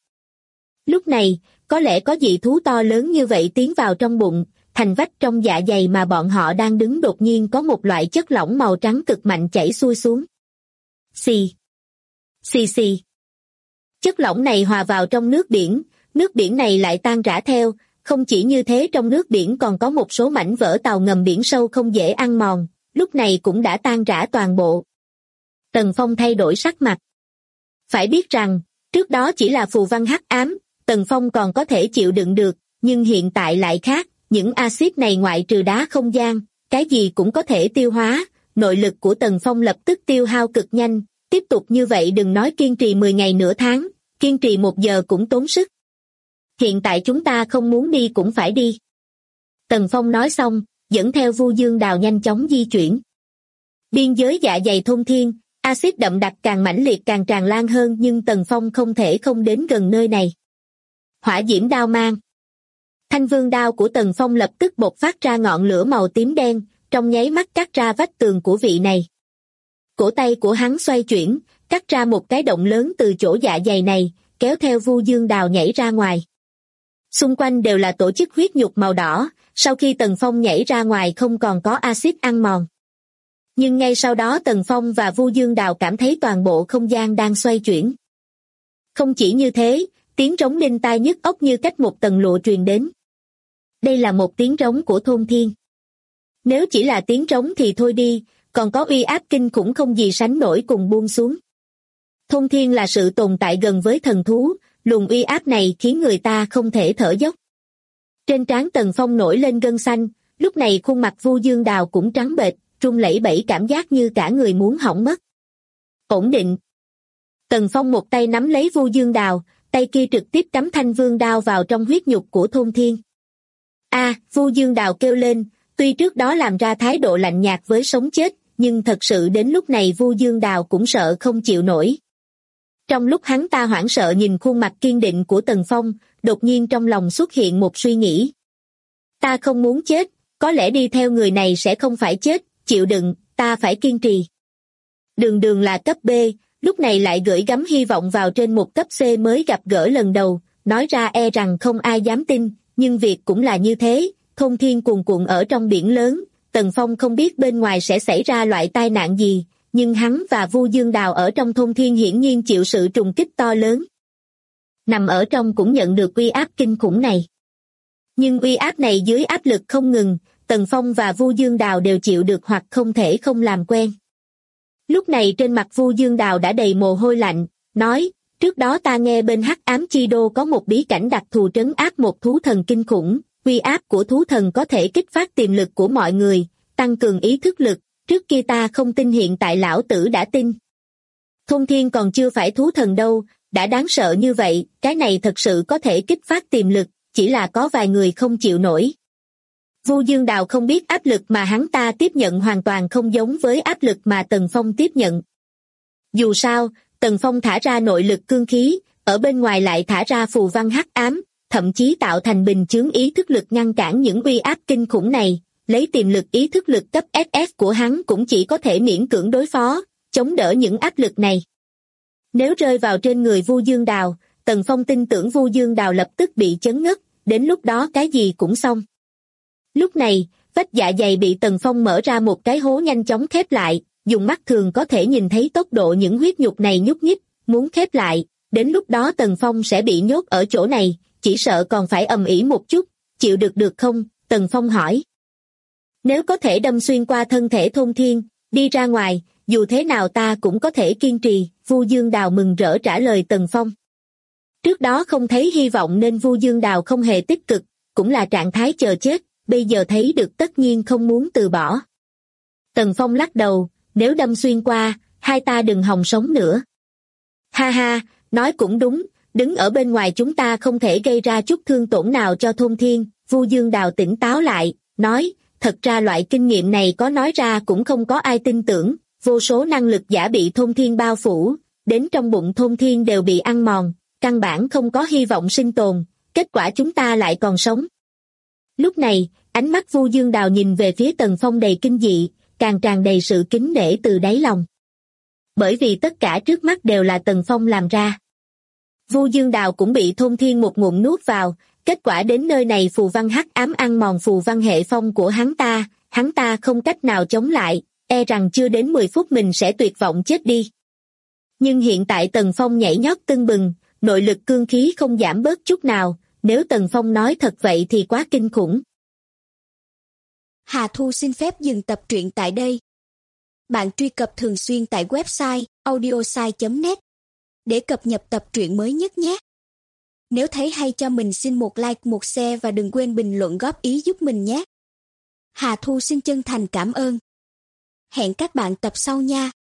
Lúc này, có lẽ có dị thú to lớn như vậy tiến vào trong bụng, thành vách trong dạ dày mà bọn họ đang đứng đột nhiên có một loại chất lỏng màu trắng cực mạnh chảy xuôi xuống. Xì. Xì xì. Chất lỏng này hòa vào trong nước biển này lại tan rã theo, không chỉ như thế trong nước biển còn có một số mảnh vỡ tàu ngầm biển sâu không dễ ăn mòn, lúc này cũng đã tan rã toàn bộ. Tần Phong thay đổi sắc mặt. Phải biết rằng, trước đó chỉ là phù văn hắc ám, Tần Phong còn có thể chịu đựng được, nhưng hiện tại lại khác, những axit này ngoại trừ đá không gian, cái gì cũng có thể tiêu hóa, nội lực của Tần Phong lập tức tiêu hao cực nhanh, tiếp tục như vậy đừng nói kiên trì 10 ngày nửa tháng, kiên trì 1 giờ cũng tốn sức. Hiện tại chúng ta không muốn đi cũng phải đi. Tần Phong nói xong, dẫn theo Vu Dương Đào nhanh chóng di chuyển. Biên giới dạ dày Thôn Thiên, axit đậm đặc càng mãnh liệt càng tràn lan hơn, nhưng Tần Phong không thể không đến gần nơi này. Hỏa diễm đao mang. Thanh vương đao của Tần Phong lập tức bộc phát ra ngọn lửa màu tím đen, trong nháy mắt cắt ra vách tường của vị này. Cổ tay của hắn xoay chuyển, cắt ra một cái động lớn từ chỗ dạ dày này, kéo theo Vu Dương Đào nhảy ra ngoài. Xung quanh đều là tổ chức huyết nhục màu đỏ, sau khi Tần Phong nhảy ra ngoài không còn có axit ăn mòn. Nhưng ngay sau đó Tần Phong và Vu Dương Đào cảm thấy toàn bộ không gian đang xoay chuyển. Không chỉ như thế, tiếng trống đinh tai nhức óc như cách một tầng lụa truyền đến. Đây là một tiếng trống của thôn thiên. Nếu chỉ là tiếng trống thì thôi đi, còn có uy áp kinh khủng không gì sánh nổi cùng buông xuống. Thôn thiên là sự tồn tại gần với thần thú, luồng uy áp này khiến người ta không thể thở dốc. Trên trán Tần Phong nổi lên gân xanh, lúc này khuôn mặt Vu Dương Đào cũng trắng bệch, run lẩy bẩy cảm giác như cả người muốn hỏng mất. Ổn định. Tần Phong một tay nắm lấy Vu Dương Đào, tay kia trực tiếp cắm thanh vương đao vào trong huyết nhục của thôn thiên. Vu Dương Đào kêu lên, tuy trước đó làm ra thái độ lạnh nhạt với sống chết, nhưng thật sự đến lúc này Vu Dương Đào cũng sợ không chịu nổi. Trong lúc hắn ta hoảng sợ nhìn khuôn mặt kiên định của Tần Phong, đột nhiên trong lòng xuất hiện một suy nghĩ. Ta không muốn chết, có lẽ đi theo người này sẽ không phải chết, chịu đựng, ta phải kiên trì. Đường là cấp B, lúc này lại gửi gắm hy vọng vào trên một cấp C mới gặp gỡ lần đầu, nói ra e rằng không ai dám tin, nhưng việc cũng là như thế, thôn thiên cuồn cuộn ở trong biển lớn, Tần Phong không biết bên ngoài sẽ xảy ra loại tai nạn gì, nhưng hắn và Vu Dương Đào ở trong thôn thiên hiển nhiên chịu sự trùng kích to lớn. Nằm ở trong cũng nhận được uy áp kinh khủng này. Nhưng uy áp này dưới áp lực không ngừng, Tần Phong và Vu Dương Đào đều chịu được hoặc không thể không làm quen. Lúc này trên mặt Vu Dương Đào đã đầy mồ hôi lạnh, nói, trước đó ta nghe bên Hắc Ám Chi Đô có một bí cảnh đặc thù trấn áp một thú thần kinh khủng, uy áp của thú thần có thể kích phát tiềm lực của mọi người, tăng cường ý thức lực, trước kia ta không tin hiện tại lão tử đã tin. Thôn thiên còn chưa phải thú thần đâu, đã đáng sợ như vậy, cái này thật sự có thể kích phát tiềm lực, chỉ là có vài người không chịu nổi. Vu Dương Đào không biết áp lực mà hắn ta tiếp nhận hoàn toàn không giống với áp lực mà Tần Phong tiếp nhận. Dù sao, Tần Phong thả ra nội lực cương khí, ở bên ngoài lại thả ra phù văn hắc ám, thậm chí tạo thành bình chướng ý thức lực ngăn cản những uy áp kinh khủng này, lấy tiềm lực ý thức lực cấp SS của hắn cũng chỉ có thể miễn cưỡng đối phó, chống đỡ những áp lực này. Nếu rơi vào trên người Vu Dương Đào, Tần Phong tin tưởng Vu Dương Đào lập tức bị chấn ngất, đến lúc đó cái gì cũng xong. Lúc này, vách dạ dày bị Tần Phong mở ra một cái hố nhanh chóng khép lại, dùng mắt thường có thể nhìn thấy tốc độ những huyết nhục này nhúc nhích, muốn khép lại, đến lúc đó Tần Phong sẽ bị nhốt ở chỗ này, chỉ sợ còn phải ầm ĩ một chút, chịu được không? Tần Phong hỏi. Nếu có thể đâm xuyên qua thân thể thôn thiên, đi ra ngoài, dù thế nào ta cũng có thể kiên trì, Vu Dương Đào mừng rỡ trả lời Tần Phong. Trước đó không thấy hy vọng nên Vu Dương Đào không hề tích cực, cũng là trạng thái chờ chết, bây giờ thấy được tất nhiên không muốn từ bỏ. Tần Phong lắc đầu, nếu đâm xuyên qua, hai ta đừng hòng sống nữa. Ha ha, nói cũng đúng, đứng ở bên ngoài chúng ta không thể gây ra chút thương tổn nào cho thôn thiên, Vu Dương Đào tỉnh táo lại, nói, thật ra loại kinh nghiệm này có nói ra cũng không có ai tin tưởng, vô số năng lực giả bị thôn thiên bao phủ, đến trong bụng thôn thiên đều bị ăn mòn, căn bản không có hy vọng sinh tồn, kết quả chúng ta lại còn sống. Lúc này, ánh mắt Vu Dương Đào nhìn về phía Tần Phong đầy kinh dị, càng tràn đầy sự kính nể từ đáy lòng. Bởi vì tất cả trước mắt đều là Tần Phong làm ra. Vu Dương Đào cũng bị thôn thiên một ngụm nuốt vào, kết quả đến nơi này phù văn hắc ám ăn mòn phù văn hệ phong của hắn ta không cách nào chống lại, e rằng chưa đến 10 phút mình sẽ tuyệt vọng chết đi. Nhưng hiện tại Tần Phong nhảy nhót tưng bừng, nội lực cương khí không giảm bớt chút nào, nếu Tần Phong nói thật vậy thì quá kinh khủng.
Hà Thu xin phép dừng tập truyện tại đây. Bạn truy cập thường xuyên tại website audiosai.net để cập nhật tập truyện mới nhất nhé. Nếu thấy hay cho mình xin một like, một share và đừng quên bình luận góp ý giúp mình nhé. Hà Thu xin chân thành cảm ơn. Hẹn các bạn tập sau nha.